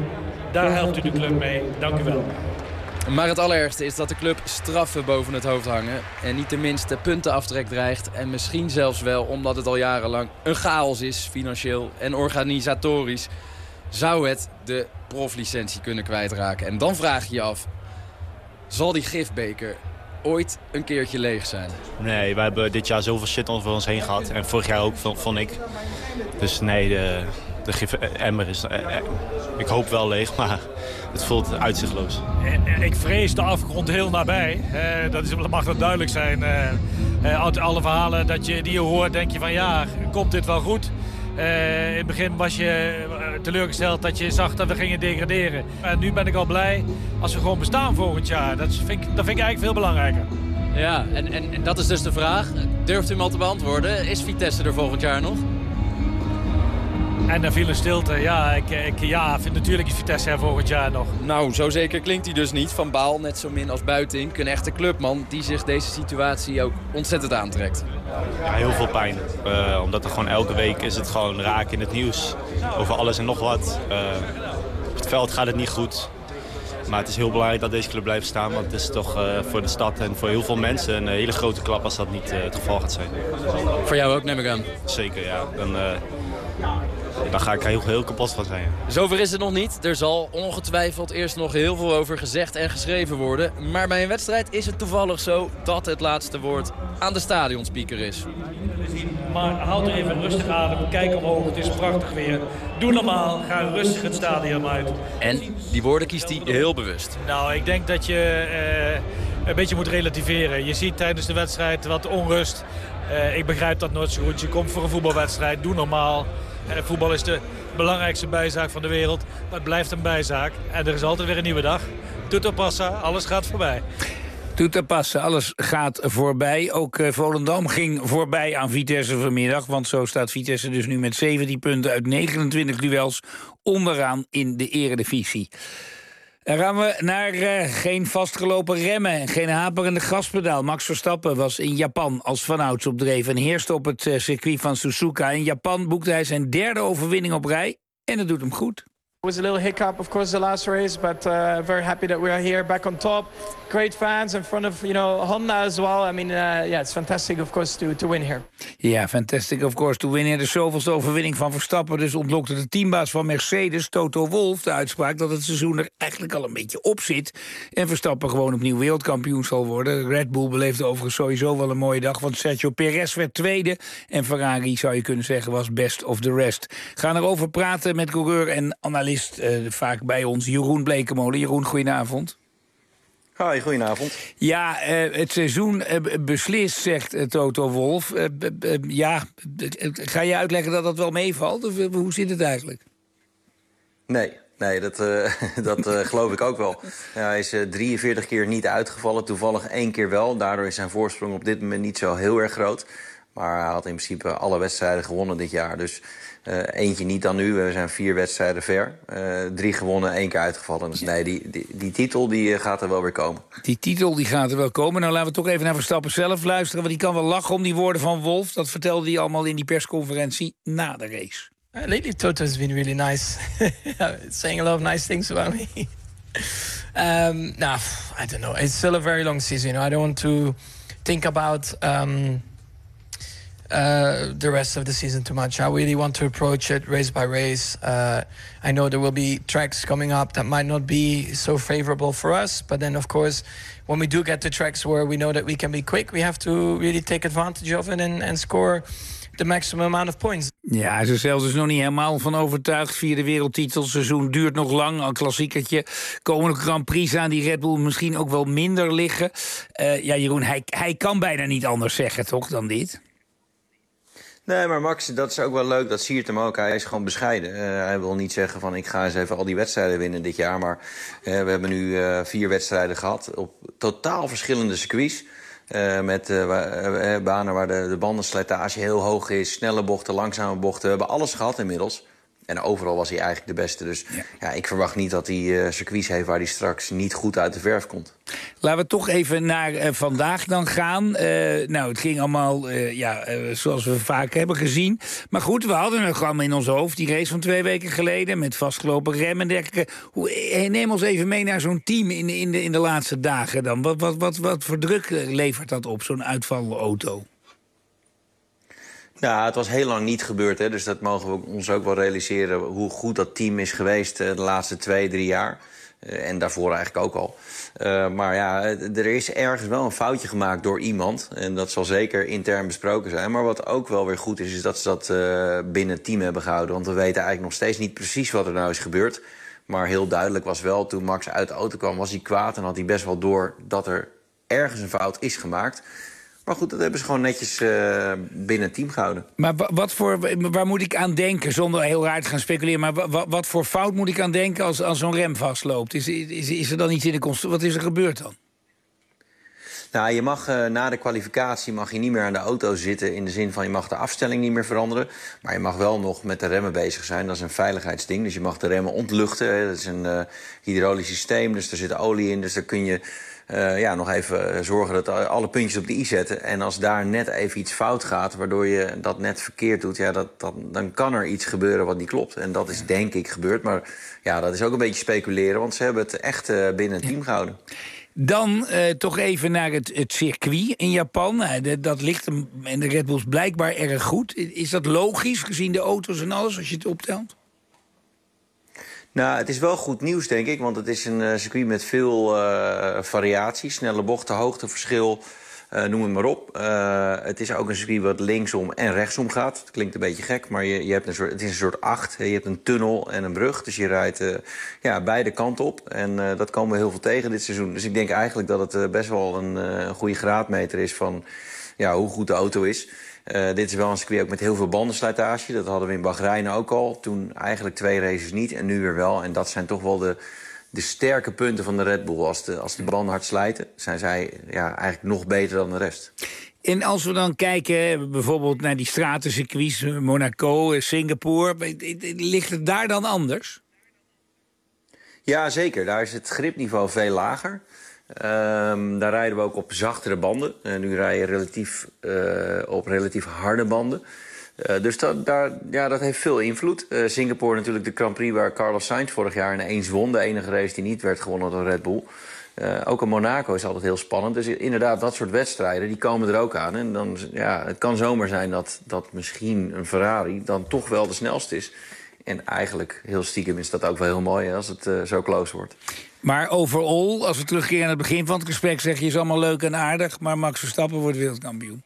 daar helpt u de club mee. Dank u wel. Maar het allerergste is dat de club straffen boven het hoofd hangen. En niet de minste puntenaftrek dreigt. En misschien zelfs wel omdat het al jarenlang een chaos is, financieel en organisatorisch, zou het de proflicentie kunnen kwijtraken. En dan vraag je je af, zal die gifbeker ooit een keertje leeg zijn? Nee, we hebben dit jaar zoveel shit over ons heen gehad. En vorig jaar ook, vond ik. Dus nee, de, de gif-emmer is... Eh, eh, ik hoop wel leeg, maar het voelt uitzichtloos. Ik vrees de afgrond heel nabij. Eh, dat is, mag dat duidelijk zijn. Eh, eh, uit alle verhalen dat je, die je hoort, denk je van ja, komt dit wel goed? Uh, in het begin was je teleurgesteld dat je zag dat we gingen degraderen. En nu ben ik al blij als we gewoon bestaan volgend jaar. Dat vind ik, dat vind ik eigenlijk veel belangrijker. Ja, en, en, en dat is dus de vraag. Durft u hem al te beantwoorden? Is Vitesse er volgend jaar nog? En dan viel een stilte. Ja, ik, ik ja, vind natuurlijk is Vitesse er volgend jaar nog. Nou, zo zeker klinkt hij dus niet. Van Baal net zo min als Buitink. Een echte clubman die zich deze situatie ook ontzettend aantrekt. Ja, heel veel pijn. Uh, omdat er gewoon elke week is het gewoon raak in het nieuws. Over alles en nog wat. Uh, op het veld gaat het niet goed. Maar het is heel belangrijk dat deze club blijft staan. Want het is toch uh, voor de stad en voor heel veel mensen een hele grote klap als dat niet uh, het geval gaat zijn. Voor jou ook, neem ik aan. Zeker, ja. Dan, uh, dan ga ik er heel, heel kapot van zijn. Ja. Zover is het nog niet. Er zal ongetwijfeld eerst nog heel veel over gezegd en geschreven worden. Maar bij een wedstrijd is het toevallig zo dat het laatste woord aan de stadionspeaker is. Maar houd er even rustig adem, kijk omhoog, het is prachtig weer. Doe normaal, ga rustig het stadion uit. En die woorden kiest hij heel bewust. Nou, ik denk dat je uh, een beetje moet relativeren. Je ziet tijdens de wedstrijd wat onrust. Uh, ik begrijp dat nooit zo goed. Je komt voor een voetbalwedstrijd, doe normaal. Uh, voetbal is de belangrijkste bijzaak van de wereld. Maar het blijft een bijzaak. En er is altijd weer een nieuwe dag. Tutto passa, alles gaat voorbij. Tutto passa, alles gaat voorbij. Ook uh, Volendam ging voorbij aan Vitesse vanmiddag. Want zo staat Vitesse dus nu met zeventien punten uit negenentwintig duels onderaan in de eredivisie. Dan gaan we naar uh, geen vastgelopen remmen en geen haperende gaspedaal. Max Verstappen was in Japan als vanouds op dreef en heerste op het uh, circuit van Suzuka. In Japan boekte hij zijn derde overwinning op rij en dat doet hem goed. It was a little hiccup, of course, the last race, but uh, very happy that we are here back on top. Great fans in front of, you know, Honda as well. I mean, uh, yeah, it's fantastic, of course, to, to win here. Ja, fantastic, of course, to win here. De zoveelste overwinning van Verstappen. Dus ontlokte de teambaas van Mercedes, Toto Wolff, de uitspraak dat het seizoen er eigenlijk al een beetje op zit. En Verstappen gewoon opnieuw wereldkampioen zal worden. Red Bull beleefde overigens sowieso wel een mooie dag, want Sergio Perez werd tweede. En Ferrari, zou je kunnen zeggen, was best of the rest. Gaan erover praten met coureur en analist. Uh, vaak bij ons, Jeroen Blekemolen. Jeroen, goedenavond. Hoi, goedenavond. Ja, uh, het seizoen uh, beslist, zegt uh, Toto Wolff. Uh, uh, uh, ja, uh, ga je uitleggen dat dat wel meevalt? Of uh, hoe zit het eigenlijk? Nee, nee dat, uh, dat uh, geloof ik ook wel. Ja, hij is uh, drieënveertig keer niet uitgevallen, toevallig één keer wel. Daardoor is zijn voorsprong op dit moment niet zo heel erg groot. Maar hij had in principe alle wedstrijden gewonnen dit jaar. Dus uh, eentje niet dan nu. We zijn vier wedstrijden ver. Uh, drie gewonnen, één keer uitgevallen. Dus nee, die, die, die titel die gaat er wel weer komen. Die titel die gaat er wel komen. Nou, laten we toch even naar Verstappen zelf luisteren. Want die kan wel lachen om die woorden van Wolff. Dat vertelde hij allemaal in die persconferentie na de race. Uh, lately, Toto has been really nice. Saying a lot of nice things about me. um, nah, I don't know. It's still a very long season. You know, I don't want to think about... Um, Uh, the rest of the season too much. I really want to approach it race by race. Uh, I know there will be tracks coming up that might not be so favorable for us, but then of course when we do get to tracks where we know that we can be quick, we have to really take advantage of it and, and score the maximum amount of points. Ja, hij is er zelfs dus nog niet helemaal van overtuigd. Vierde wereldtitelseizoen duurt nog lang, een klassiekertje. Komen de Grand Prix aan die Red Bull misschien ook wel minder liggen. Uh, ja, Jeroen, hij, hij kan bijna niet anders zeggen, toch, dan dit? Nee, maar Max, dat is ook wel leuk. Dat siert hem ook. Hij is gewoon bescheiden. Uh, hij wil niet zeggen van ik ga eens even al die wedstrijden winnen dit jaar. Maar uh, we hebben nu uh, vier wedstrijden gehad op totaal verschillende circuits. Uh, met uh, uh, banen waar de, de bandenslijtage heel hoog is. Snelle bochten, langzame bochten. We hebben alles gehad inmiddels. En overal was hij eigenlijk de beste. Dus ja, ja ik verwacht niet dat hij uh, circuits heeft waar hij straks niet goed uit de verf komt. Laten we toch even naar uh, vandaag dan gaan. Uh, nou, het ging allemaal uh, ja, uh, zoals we vaak hebben gezien. Maar goed, we hadden nog allemaal in ons hoofd die race van twee weken geleden met vastgelopen remmen en dergelijke. Hoe, neem ons even mee naar zo'n team in de, in de, in de laatste dagen dan. Wat, wat, wat, wat voor druk levert dat op, zo'n uitvalauto? Nou, het was heel lang niet gebeurd, hè, dus dat mogen we ons ook wel realiseren hoe goed dat team is geweest uh, de laatste twee, drie jaar. Uh, en daarvoor eigenlijk ook al. Uh, maar ja, er is ergens wel een foutje gemaakt door iemand. En dat zal zeker intern besproken zijn. Maar wat ook wel weer goed is, is dat ze dat uh, binnen het team hebben gehouden. Want we weten eigenlijk nog steeds niet precies wat er nou is gebeurd. Maar heel duidelijk was wel, toen Max uit de auto kwam, was hij kwaad. En had hij best wel door dat er ergens een fout is gemaakt. Maar goed, dat hebben ze gewoon netjes uh, binnen het team gehouden. Maar wat voor, waar moet ik aan denken, zonder heel raar te gaan speculeren... maar wat, wat voor fout moet ik aan denken als, als zo'n rem vastloopt? Is, is, is er dan iets in de constructie? Wat is er gebeurd dan? Nou, je mag uh, na de kwalificatie mag je niet meer aan de auto zitten... in de zin van je mag de afstelling niet meer veranderen. Maar je mag wel nog met de remmen bezig zijn. Dat is een veiligheidsding. Dus je mag de remmen ontluchten. Hè. Dat is een uh, hydraulisch systeem, dus er zit olie in. Dus daar kun je... Uh, ja, nog even zorgen dat alle puntjes op de i zetten. En als daar net even iets fout gaat, waardoor je dat net verkeerd doet... Ja, dat, dat, dan kan er iets gebeuren wat niet klopt. En dat is denk ik gebeurd. Maar ja, dat is ook een beetje speculeren, want ze hebben het echt uh, binnen het team gehouden. Dan uh, toch even naar het, het circuit in Japan. Uh, de, dat ligt hem en de Red Bulls blijkbaar erg goed. Is dat logisch, gezien de auto's en alles, als je het optelt? Nou, het is wel goed nieuws, denk ik. Want het is een uh, circuit met veel uh, variaties. Snelle bochten, hoogteverschil, uh, noem het maar op. Uh, het is ook een circuit wat linksom en rechtsom gaat. Het klinkt een beetje gek, maar je, je hebt een soort, het is een soort acht. Je hebt een tunnel en een brug. Dus je rijdt uh, ja, beide kanten op. En uh, dat komen we heel veel tegen dit seizoen. Dus ik denk eigenlijk dat het uh, best wel een, uh, een goede graadmeter is van ja, hoe goed de auto is. Uh, dit is wel een circuit ook met heel veel bandenslijtage. Dat hadden we in Bahrein ook al. Toen eigenlijk twee races niet en nu weer wel. En dat zijn toch wel de, de sterke punten van de Red Bull. Als de, als de banden hard slijten, zijn zij ja, eigenlijk nog beter dan de rest. En als we dan kijken bijvoorbeeld naar die stratencircuits, Monaco, Singapore, ligt het daar dan anders? Ja, zeker. Daar is het gripniveau veel lager. Um, daar rijden we ook op zachtere banden. En nu rij je relatief, uh, op relatief harde banden. Uh, dus dat, daar, ja, dat heeft veel invloed. Uh, Singapore natuurlijk de Grand Prix waar Carlos Sainz vorig jaar ineens won. De enige race die niet werd gewonnen door Red Bull. Uh, ook in Monaco is altijd heel spannend. Dus inderdaad, dat soort wedstrijden, die komen er ook aan. En dan, ja, het kan zomaar zijn dat, dat misschien een Ferrari dan toch wel de snelste is. En eigenlijk, heel stiekem, is dat ook wel heel mooi hè, als het uh, zo close wordt. Maar overal, als we terugkeren aan het begin van het gesprek, zeg je is allemaal leuk en aardig, maar Max Verstappen wordt wereldkampioen.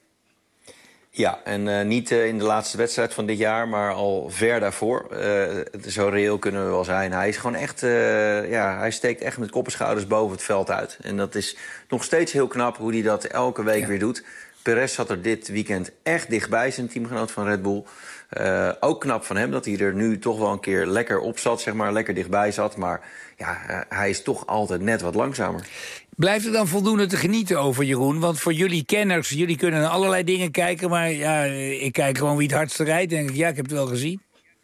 Ja, en uh, niet uh, in de laatste wedstrijd van dit jaar, maar al ver daarvoor. Uh, zo reëel kunnen we wel zijn. Hij is gewoon echt, uh, ja, hij steekt echt met kop en schouders boven het veld uit. En dat is nog steeds heel knap hoe hij dat elke week ja. weer doet. Perez zat er dit weekend echt dichtbij, zijn teamgenoot van Red Bull. Uh, ook knap van hem dat hij er nu toch wel een keer lekker op zat, zeg maar, lekker dichtbij zat. Maar ja, uh, hij is toch altijd net wat langzamer. Blijft er dan voldoende te genieten over, Jeroen? Want voor jullie kenners, jullie kunnen naar allerlei dingen kijken, maar ja, ik kijk gewoon wie het hardste rijdt. Denk ik, ja, ik heb het wel gezien.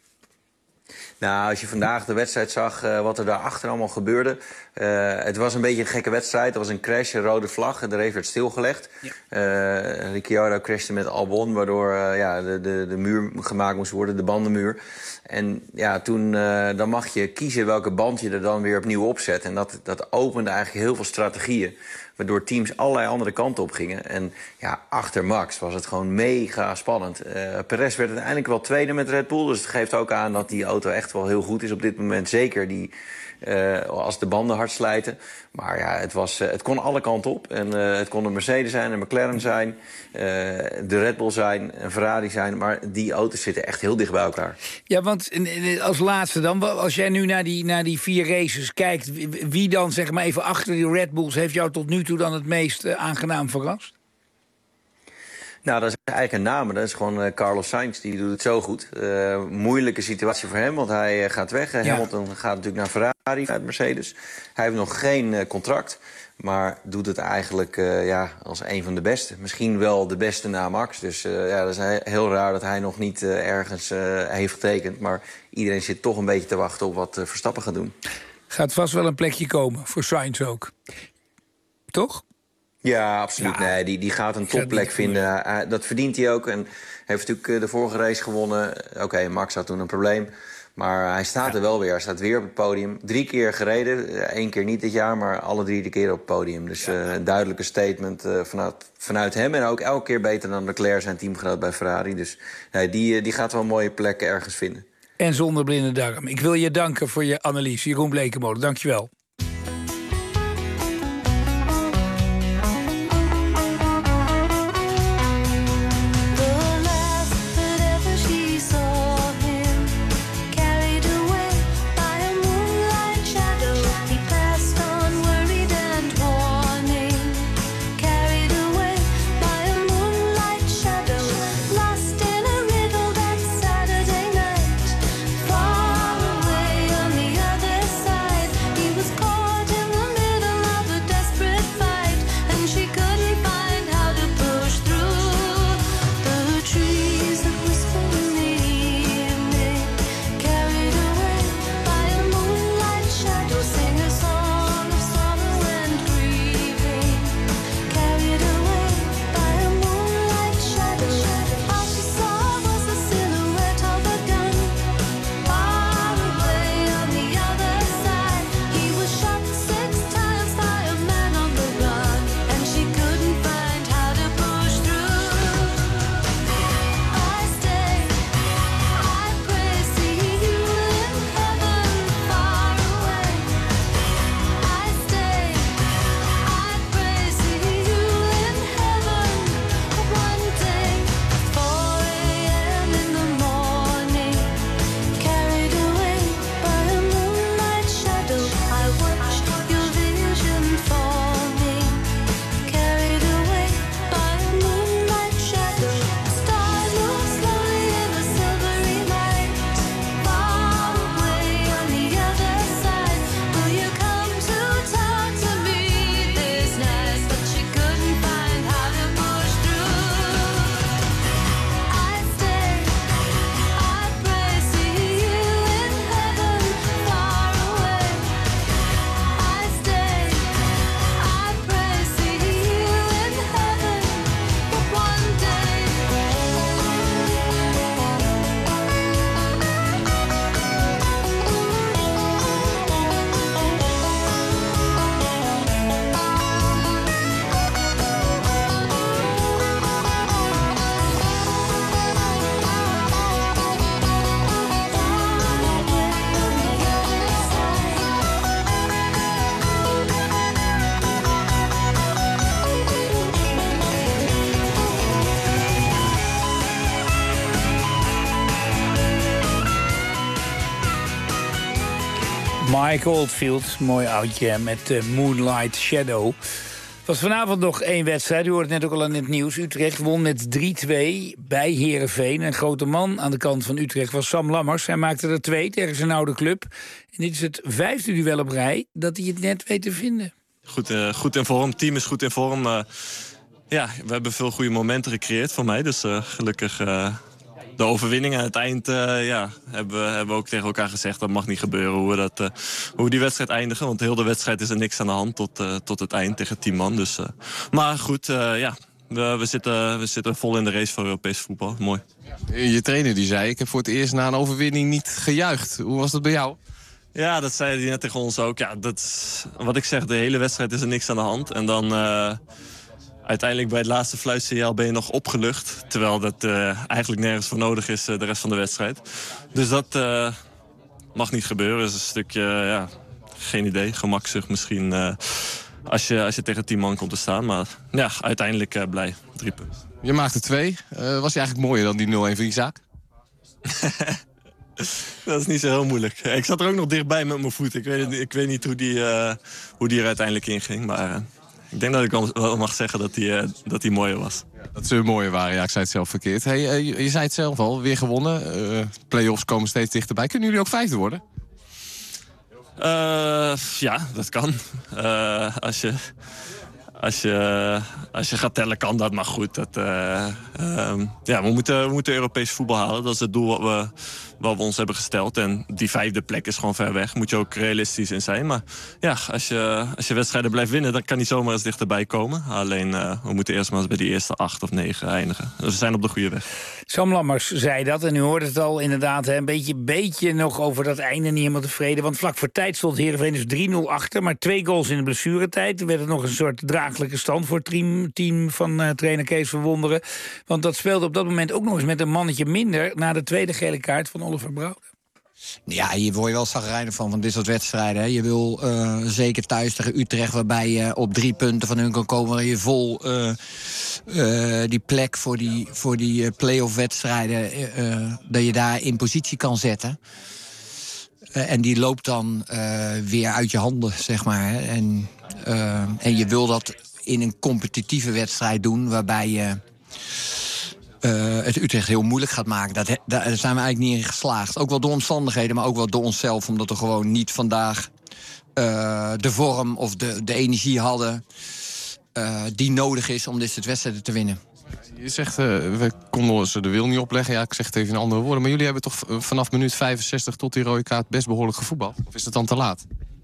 Nou, als je vandaag de wedstrijd zag, uh, wat er daarachter allemaal gebeurde. Uh, het was een beetje een gekke wedstrijd. Er was een crash, een rode vlag en de race werd stilgelegd. Ja. Uh, Ricciardo crashte met Albon, waardoor uh, ja, de, de, de muur gemaakt moest worden, de bandenmuur. En ja, toen uh, dan mag je kiezen welke band je er dan weer opnieuw opzet. En dat, dat opende eigenlijk heel veel strategieën. Waardoor teams allerlei andere kanten op gingen. En ja, achter Max was het gewoon mega spannend. Uh, Perez werd uiteindelijk wel tweede met Red Bull. Dus het geeft ook aan dat die auto echt wel heel goed is op dit moment. Zeker die, uh, als de banden hard slijten. Maar ja, het, was, uh, het kon alle kanten op. En uh, het kon een Mercedes zijn, een McLaren zijn. Uh, de Red Bull zijn, een Ferrari zijn. Maar die auto's zitten echt heel dicht bij elkaar. Ja, want als laatste dan, als jij nu naar die, naar die vier races kijkt, wie dan zeg maar even achter die Red Bulls heeft jou tot nu toe dan het meest uh, aangenaam verrast? Nou, dat is eigenlijk een naam. Dat is gewoon uh, Carlos Sainz. Die doet het zo goed. Uh, moeilijke situatie voor hem, want hij uh, gaat weg. Ja. Hamilton gaat natuurlijk naar uit Mercedes. Hij heeft nog geen uh, contract, maar doet het eigenlijk uh, ja, als een van de beste. Misschien wel de beste na Max. Dus uh, ja, dat is heel raar dat hij nog niet uh, ergens uh, heeft getekend. Maar iedereen zit toch een beetje te wachten op wat uh, Verstappen gaat doen. Gaat vast wel een plekje komen, voor Sainz ook. Toch? Ja, absoluut. Ja. Nee, die, die gaat een topplek vinden. Uh, dat verdient hij ook. En heeft natuurlijk uh, de vorige race gewonnen. Oké, okay, Max had toen een probleem. Maar hij staat er wel weer. Hij staat weer op het podium. Drie keer gereden. Eén keer niet dit jaar, maar alle drie de keer op het podium. Dus uh, een duidelijke statement uh, vanuit, vanuit hem. En ook elke keer beter dan Leclerc, zijn teamgenoot bij Ferrari. Dus nee, die, die gaat wel mooie plekken ergens vinden. En zonder blinde darm. Ik wil je danken voor je analyse. Jeroen Blekemolen, dank je wel. Mike Oldfield, mooi oudje met uh, Moonlight Shadow. Het was vanavond nog één wedstrijd, u hoort het net ook al in het nieuws. Utrecht won met drie twee bij Heerenveen. Een grote man aan de kant van Utrecht was Sam Lammers. Hij maakte er twee tegen zijn oude club. En dit is het vijfde duel op rij dat hij het net weet te vinden. Goed, uh, goed in vorm, het team is goed in vorm. Uh, ja, we hebben veel goede momenten gecreëerd voor mij, dus uh, gelukkig... Uh... De overwinning aan het eind uh, ja, hebben, we, hebben we ook tegen elkaar gezegd... dat mag niet gebeuren hoe we, dat, uh, hoe we die wedstrijd eindigen. Want heel de wedstrijd is er niks aan de hand tot, uh, tot het eind tegen tien man. Dus, uh, maar goed, uh, ja, we, we, zitten, we zitten vol in de race voor Europees voetbal. Mooi. Je trainer die zei, ik heb voor het eerst na een overwinning niet gejuicht. Hoe was dat bij jou? Ja, dat zei hij net tegen ons ook. Ja, dat, wat ik zeg, de hele wedstrijd is er niks aan de hand. En dan... Uh, Uiteindelijk bij het laatste fluitsignaal ben je nog opgelucht. Terwijl dat uh, eigenlijk nergens voor nodig is uh, de rest van de wedstrijd. Dus dat uh, mag niet gebeuren. Dat is een stukje, uh, ja, geen idee, gemakzucht misschien. Uh, als, je, als je tegen tien man komt te staan. Maar ja, uiteindelijk uh, blij. Drie punten. Je maakte twee. Uh, was je eigenlijk mooier dan die nul-een van Isaac? Dat is niet zo heel moeilijk. Ik zat er ook nog dichtbij met mijn voet. Ik weet, ik weet niet hoe die, uh, hoe die er uiteindelijk in ging. Maar... Uh, Ik denk dat ik wel mag zeggen dat hij uh, dat hij mooier was. Ja, dat ze mooier waren, ja, ik zei het zelf verkeerd. Hey, uh, je, je zei het zelf al, weer gewonnen. Uh, Play-offs komen steeds dichterbij. Kunnen jullie ook vijfde worden? Uh, ja, dat kan. Uh, als je... Als je, als je gaat tellen, kan dat, maar goed. Dat, uh, um, ja, we, moeten, we moeten Europees voetbal halen. Dat is het doel wat we, wat we ons hebben gesteld. En die vijfde plek is gewoon ver weg. Moet je ook realistisch in zijn. Maar ja, als je, als je wedstrijden blijft winnen, dan kan die zomaar eens dichterbij komen. Alleen, uh, we moeten eerst maar eens bij die eerste acht of negen eindigen. Dus we zijn op de goede weg. Sam Lammers zei dat en u hoorde het al inderdaad. Hè, een beetje, beetje nog over dat einde, niet helemaal tevreden. Want vlak voor tijd stond Heerenveen dus drie nul achter. Maar twee goals in de blessuretijd. Er werd nog een soort draaglijke stand voor het team, team van uh, trainer Kees van Wonderen. Want dat speelde op dat moment ook nog eens met een mannetje minder na de tweede gele kaart van Oliver Brouwer. Ja, hier word je wel chagrijnig van, van dit soort wedstrijden. Hè. Je wil uh, zeker thuis tegen Utrecht, waarbij je op drie punten van hun kan komen, waar je vol uh, uh, die plek voor die, voor die uh, play-off wedstrijden, uh, dat je daar in positie kan zetten. Uh, en die loopt dan uh, weer uit je handen, zeg maar. Hè. En, uh, en je wil dat in een competitieve wedstrijd doen, waarbij je Uh, het Utrecht heel moeilijk gaat maken. Dat he, daar zijn we eigenlijk niet in geslaagd. Ook wel door omstandigheden, maar ook wel door onszelf. Omdat we gewoon niet vandaag uh, de vorm of de, de energie hadden uh, die nodig is om dit soort wedstrijden te winnen. Je zegt, uh, we konden ze de wil niet opleggen. Ja, ik zeg het even in andere woorden. Maar jullie hebben toch vanaf minuut vijfenzestig tot die rode kaart best behoorlijk gevoetbald? Of is het dan te laat?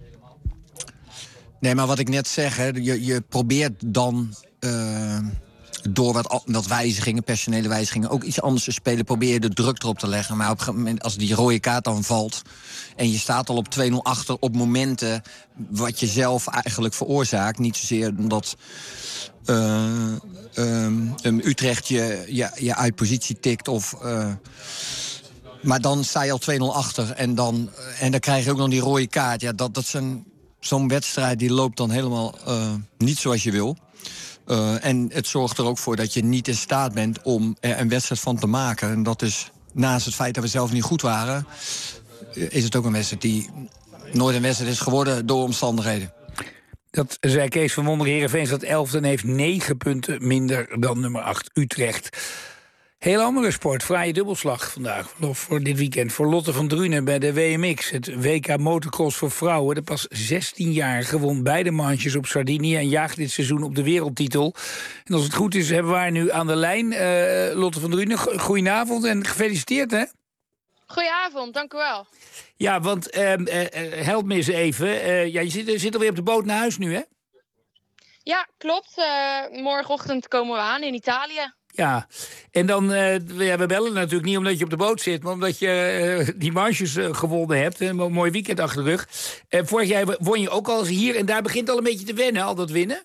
Nee, maar wat ik net zeg, hè, je, je probeert dan Uh, door wat, wat wijzigingen, personele wijzigingen, ook iets anders te spelen, probeer je de druk erop te leggen. Maar op een gegeven moment, als die rode kaart dan valt en je staat al op twee nul achter op momenten wat je zelf eigenlijk veroorzaakt, niet zozeer omdat uh, um, um, Utrecht je, je, je uit positie tikt of Uh, maar dan sta je al twee nul achter en dan, en dan krijg je ook nog die rode kaart. Ja, dat, dat is een, zo'n wedstrijd die loopt dan helemaal uh, niet zoals je wil. Uh, en het zorgt er ook voor dat je niet in staat bent om er een wedstrijd van te maken. En dat is, naast het feit dat we zelf niet goed waren, is het ook een wedstrijd die nooit een wedstrijd is geworden door omstandigheden. Dat zei Kees van Wonderen. Heerenveen staat elfde en heeft negen punten minder dan nummer acht Utrecht. Heel andere sport, fraaie dubbelslag vandaag, voor dit weekend. Voor Lotte van Drunen bij de W M X, het W K motocross voor vrouwen. De pas zestien-jarige won beide manches op Sardinië en jaagt dit seizoen op de wereldtitel. En als het goed is, hebben we haar nu aan de lijn. Uh, Lotte van Drunen, goedenavond en gefeliciteerd, hè? Goedenavond, dank u wel. Ja, want uh, uh, help me eens even. Uh, ja, je zit, zit alweer op de boot naar huis nu, hè? Ja, klopt. Uh, morgenochtend komen we aan in Italië. Ja, en dan, uh, we bellen natuurlijk niet omdat je op de boot zit, maar omdat je uh, die manches uh, gewonnen hebt. Een mooi weekend achter de rug. Uh, vorig jaar won je ook al eens hier en daar begint al een beetje te wennen, al dat winnen?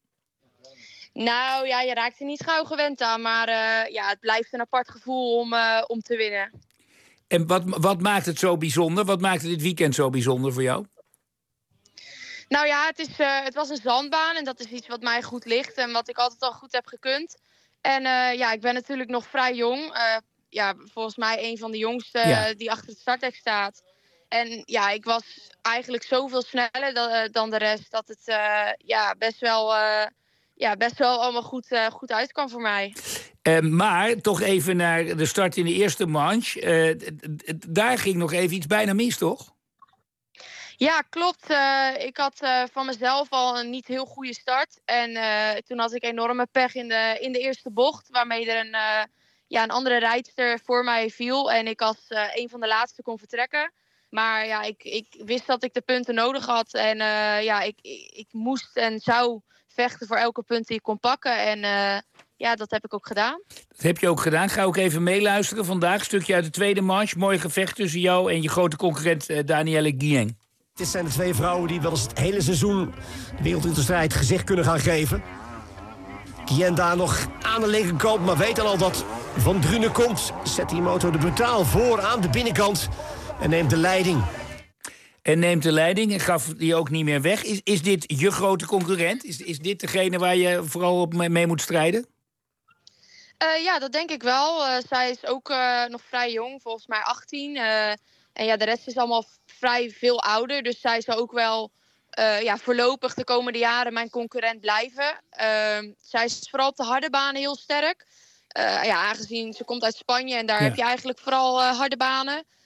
Nou ja, je raakt er niet gauw gewend aan, maar uh, ja, het blijft een apart gevoel om, uh, om te winnen. En wat, wat maakt het zo bijzonder? Wat maakt dit weekend zo bijzonder voor jou? Nou ja, het, is, uh, het was een zandbaan en dat is iets wat mij goed ligt en wat ik altijd al goed heb gekund. En uh, ja, ik ben natuurlijk nog vrij jong. Uh, ja, volgens mij een van de jongste ja. die achter het starthek staat. En ja, ik was eigenlijk zoveel sneller dan, uh, dan de rest dat het uh, ja, best wel, uh, ja, best wel allemaal goed, uh, goed uitkwam voor mij. Uh, maar toch even naar de start in de eerste manche. Uh, daar ging nog even iets bijna mis, toch? Ja, klopt. Uh, ik had uh, van mezelf al een niet heel goede start. En uh, toen had ik enorme pech in de, in de eerste bocht. Waarmee er een, uh, ja, een andere rijdster voor mij viel. En ik als uh, een van de laatste kon vertrekken. Maar ja, ik, ik wist dat ik de punten nodig had. En uh, ja, ik, ik, ik moest en zou vechten voor elke punt die ik kon pakken. En uh, ja, dat heb ik ook gedaan. Dat heb je ook gedaan. Ga ook even meeluisteren vandaag. Een stukje uit de tweede manche. Mooi gevecht tussen jou en je grote concurrent uh, Danielle Guieng. Dit zijn de twee vrouwen die wel eens het hele seizoen de wereldtitelstrijd gezicht kunnen gaan geven. Guieng daar nog aan de linkerkant, maar weet al dat Van Drunen komt. Zet die motor er brutaal voor aan de binnenkant en neemt de leiding. En neemt de leiding en gaf die ook niet meer weg. Is, is dit je grote concurrent? Is, is dit degene waar je vooral op mee moet strijden? Uh, ja, dat denk ik wel. Uh, zij is ook uh, nog vrij jong, volgens mij achttien. Uh, en ja, de rest is allemaal vrij veel ouder. Dus zij zal ook wel uh, ja, voorlopig de komende jaren mijn concurrent blijven. Uh, zij is vooral op de harde banen heel sterk. Uh, ja, aangezien ze komt uit Spanje en daar ja. heb je eigenlijk vooral uh, harde banen.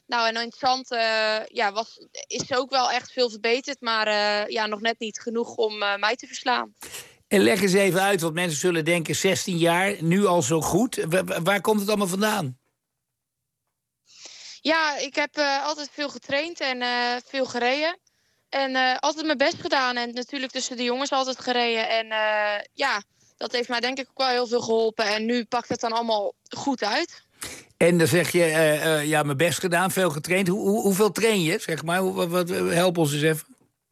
Nou, en in het zand uh, ja, was, is ook wel echt veel verbeterd. Maar uh, ja, nog net niet genoeg om uh, mij te verslaan. En leg eens even uit, want mensen zullen denken zestien jaar, nu al zo goed. Waar, waar komt het allemaal vandaan? Ja, ik heb uh, altijd veel getraind en uh, veel gereden. En uh, altijd mijn best gedaan. En natuurlijk tussen de jongens altijd gereden. En uh, ja, dat heeft mij denk ik ook wel heel veel geholpen. En nu pakt het dan allemaal goed uit. En dan zeg je, uh, uh, ja, mijn best gedaan, veel getraind. Hoe, hoe, hoeveel train je, zeg maar? Hoe, wat, help ons eens even.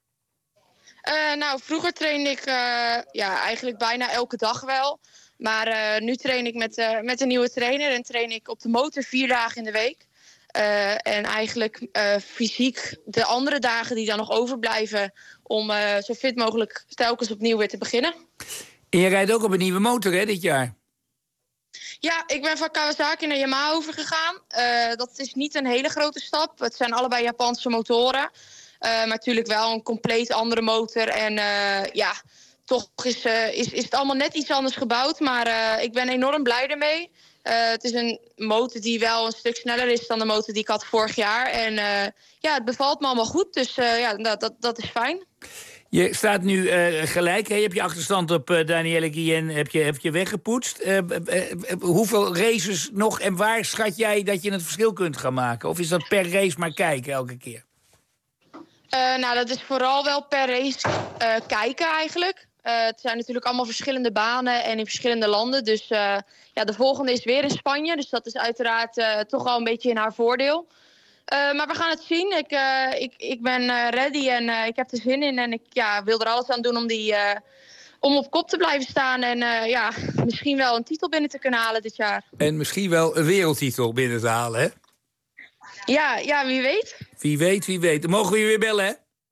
Uh, nou, vroeger trainde ik uh, ja, eigenlijk bijna elke dag wel. Maar uh, nu train ik met, uh, met een nieuwe trainer. En train ik op de motor vier dagen in de week. Uh, en eigenlijk uh, fysiek de andere dagen die dan nog overblijven... om uh, zo fit mogelijk telkens opnieuw weer te beginnen. En je rijdt ook op een nieuwe motor, hè, dit jaar? Ja, ik ben van Kawasaki naar Yamaha overgegaan. Uh, dat is niet een hele grote stap. Het zijn allebei Japanse motoren. Uh, maar natuurlijk wel een compleet andere motor. En uh, ja, toch is, uh, is, is het allemaal net iets anders gebouwd. Maar uh, ik ben enorm blij ermee. Uh, het is een motor die wel een stuk sneller is dan de motor die ik had vorig jaar. En uh, ja, het bevalt me allemaal goed. Dus uh, ja, dat, dat, dat is fijn. Je staat nu uh, gelijk. Hè? Je hebt je achterstand op uh, Danielle Guillen heb je, heb je weggepoetst. Uh, uh, uh, hoeveel races nog en waar schat jij dat je het verschil kunt gaan maken? Of is dat per race maar kijken elke keer? Uh, nou, dat is vooral wel per race uh, kijken eigenlijk. Uh, het zijn natuurlijk allemaal verschillende banen en in verschillende landen. Dus uh, ja, de volgende is weer in Spanje. Dus dat is uiteraard uh, toch wel een beetje in haar voordeel. Uh, maar we gaan het zien. Ik, uh, ik, ik ben uh, ready en uh, ik heb er zin in. En ik ja, wil er alles aan doen om, die, uh, om op kop te blijven staan. En uh, ja, misschien wel een titel binnen te kunnen halen dit jaar. En misschien wel een wereldtitel binnen te halen, hè? Ja, ja, wie weet. Wie weet, wie weet. Dan mogen we je weer bellen, hè?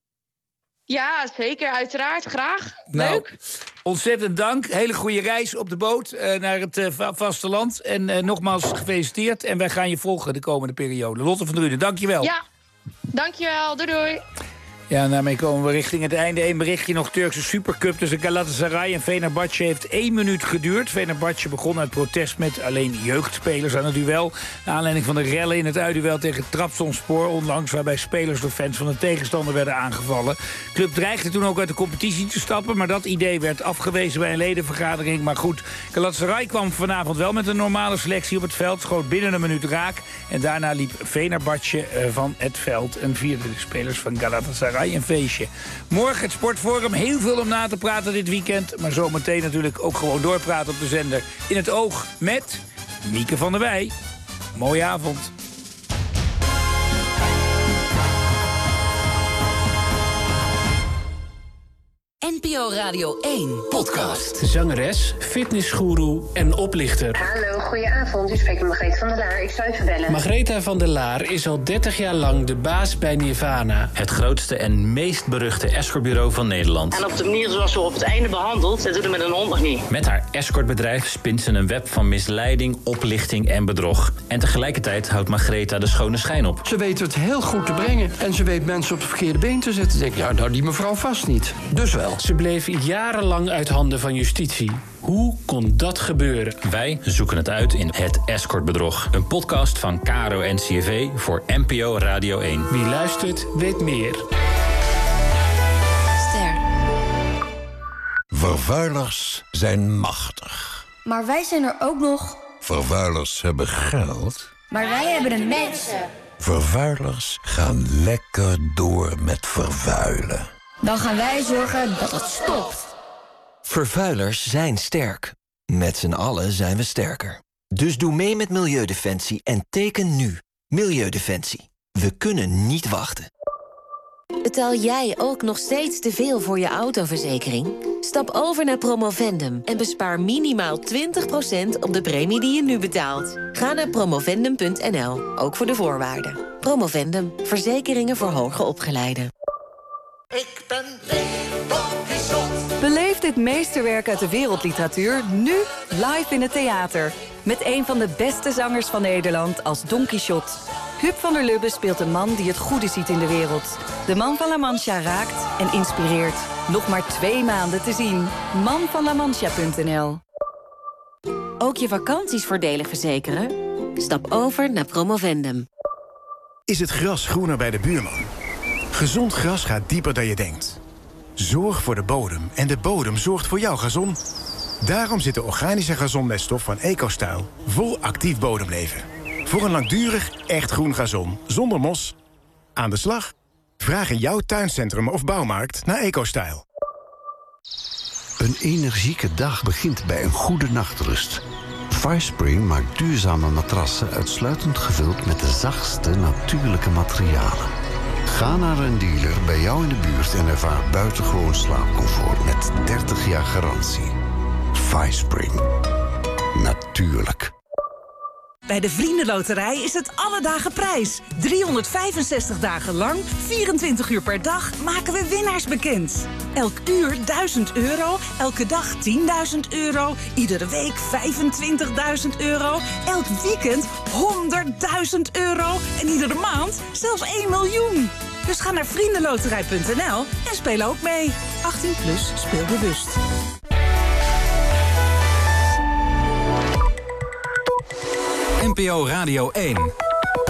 Ja, zeker. Uiteraard. Graag. Nou, leuk. Ontzettend dank. Hele goede reis op de boot uh, naar het uh, vasteland. En uh, nogmaals gefeliciteerd. En wij gaan je volgen de komende periode. Lotte van Drunen, dank je wel. Ja, dankjewel. Doei doei. Ja, daarmee komen we richting het einde. Eén berichtje nog. Turkse Supercup tussen Galatasaray en Fenerbahce heeft één minuut geduurd. Fenerbahce begon uit protest met alleen jeugdspelers aan het duel. Naar aanleiding van de rellen in het uitduel tegen Trabzonspor onlangs, waarbij spelers door fans van de tegenstander werden aangevallen. De club dreigde toen ook uit de competitie te stappen, maar dat idee werd afgewezen bij een ledenvergadering. Maar goed, Galatasaray kwam vanavond wel met een normale selectie op het veld. Schoot binnen een minuut raak. En daarna liep Fenerbahce van het veld en vierde de spelers van Galatasaray een feestje. Morgen het Sportforum. Heel veel om na te praten dit weekend. Maar zometeen natuurlijk ook gewoon doorpraten op de zender In het Oog met Mieke van der Wij. Mooie avond. N P O Radio één podcast. Zangeres, fitnessgoeroe en oplichter. Hallo, goedenavond. U spreekt met Margreet van der Laar. Ik zou even bellen. Margreta van der Laar is al dertig jaar lang de baas bij Nirvana. Het grootste en meest beruchte escortbureau van Nederland. En op de manier zoals ze op het einde behandelt, dat doet het met een hond nog niet. Met haar escortbedrijf spint ze een web van misleiding, oplichting en bedrog. En tegelijkertijd houdt Margreta de schone schijn op. Ze weet het heel goed te brengen. En ze weet mensen op het verkeerde been te zetten. Denk, ja, nou, die mevrouw vast niet. Dus wel. Ze bleef jarenlang uit handen van justitie. Hoe kon dat gebeuren? Wij zoeken het uit in Het Escortbedrog. Een podcast van K R O N C R V voor N P O Radio één. Wie luistert, weet meer. Ster. Vervuilers zijn machtig. Maar wij zijn er ook nog. Vervuilers hebben geld. Maar wij hebben de mensen. Vervuilers gaan lekker door met vervuilen. Dan gaan wij zorgen dat het stopt. Vervuilers zijn sterk. Met z'n allen zijn we sterker. Dus doe mee met Milieudefensie en teken nu. Milieudefensie. We kunnen niet wachten. Betaal jij ook nog steeds te veel voor je autoverzekering? Stap over naar Promovendum en bespaar minimaal twintig procent op de premie die je nu betaalt. Ga naar promovendum punt n l, ook voor de voorwaarden. Promovendum, verzekeringen voor hoger opgeleiden. Ik ben Don Quixote. Beleef dit meesterwerk uit de wereldliteratuur nu live in het theater. Met een van de beste zangers van Nederland als Don Quixote. Huub van der Lubbe speelt een man die het goede ziet in de wereld. De man van La Mancha raakt en inspireert. Nog maar twee maanden te zien. man van la mancha punt n l. Ook je vakanties voordelig verzekeren? Stap over naar Promovendum. is het gras groener bij de buurman. Gezond gras gaat dieper dan je denkt. Zorg voor de bodem en de bodem zorgt voor jouw gazon. Daarom zit de organische gazonmeststof van EcoStyle vol actief bodemleven. Voor een langdurig, echt groen gazon, zonder mos. Aan de slag? Vraag in jouw tuincentrum of bouwmarkt naar EcoStyle. Een energieke dag begint bij een goede nachtrust. Firespring maakt duurzame matrassen uitsluitend gevuld met de zachtste natuurlijke materialen. Ga naar een dealer bij jou in de buurt en ervaar buitengewoon slaapcomfort met dertig jaar garantie. Firespring. Natuurlijk. Bij de Vriendenloterij is het alle dagen prijs. driehonderdvijfenzestig dagen lang, vierentwintig uur per dag, maken we winnaars bekend. Elk uur duizend euro, elke dag tienduizend euro, iedere week vijfentwintigduizend euro, elk weekend honderdduizend euro en iedere maand zelfs één miljoen. Dus ga naar vriendenloterij punt n l en speel ook mee. achttien plus, speel bewust. N P O Radio één.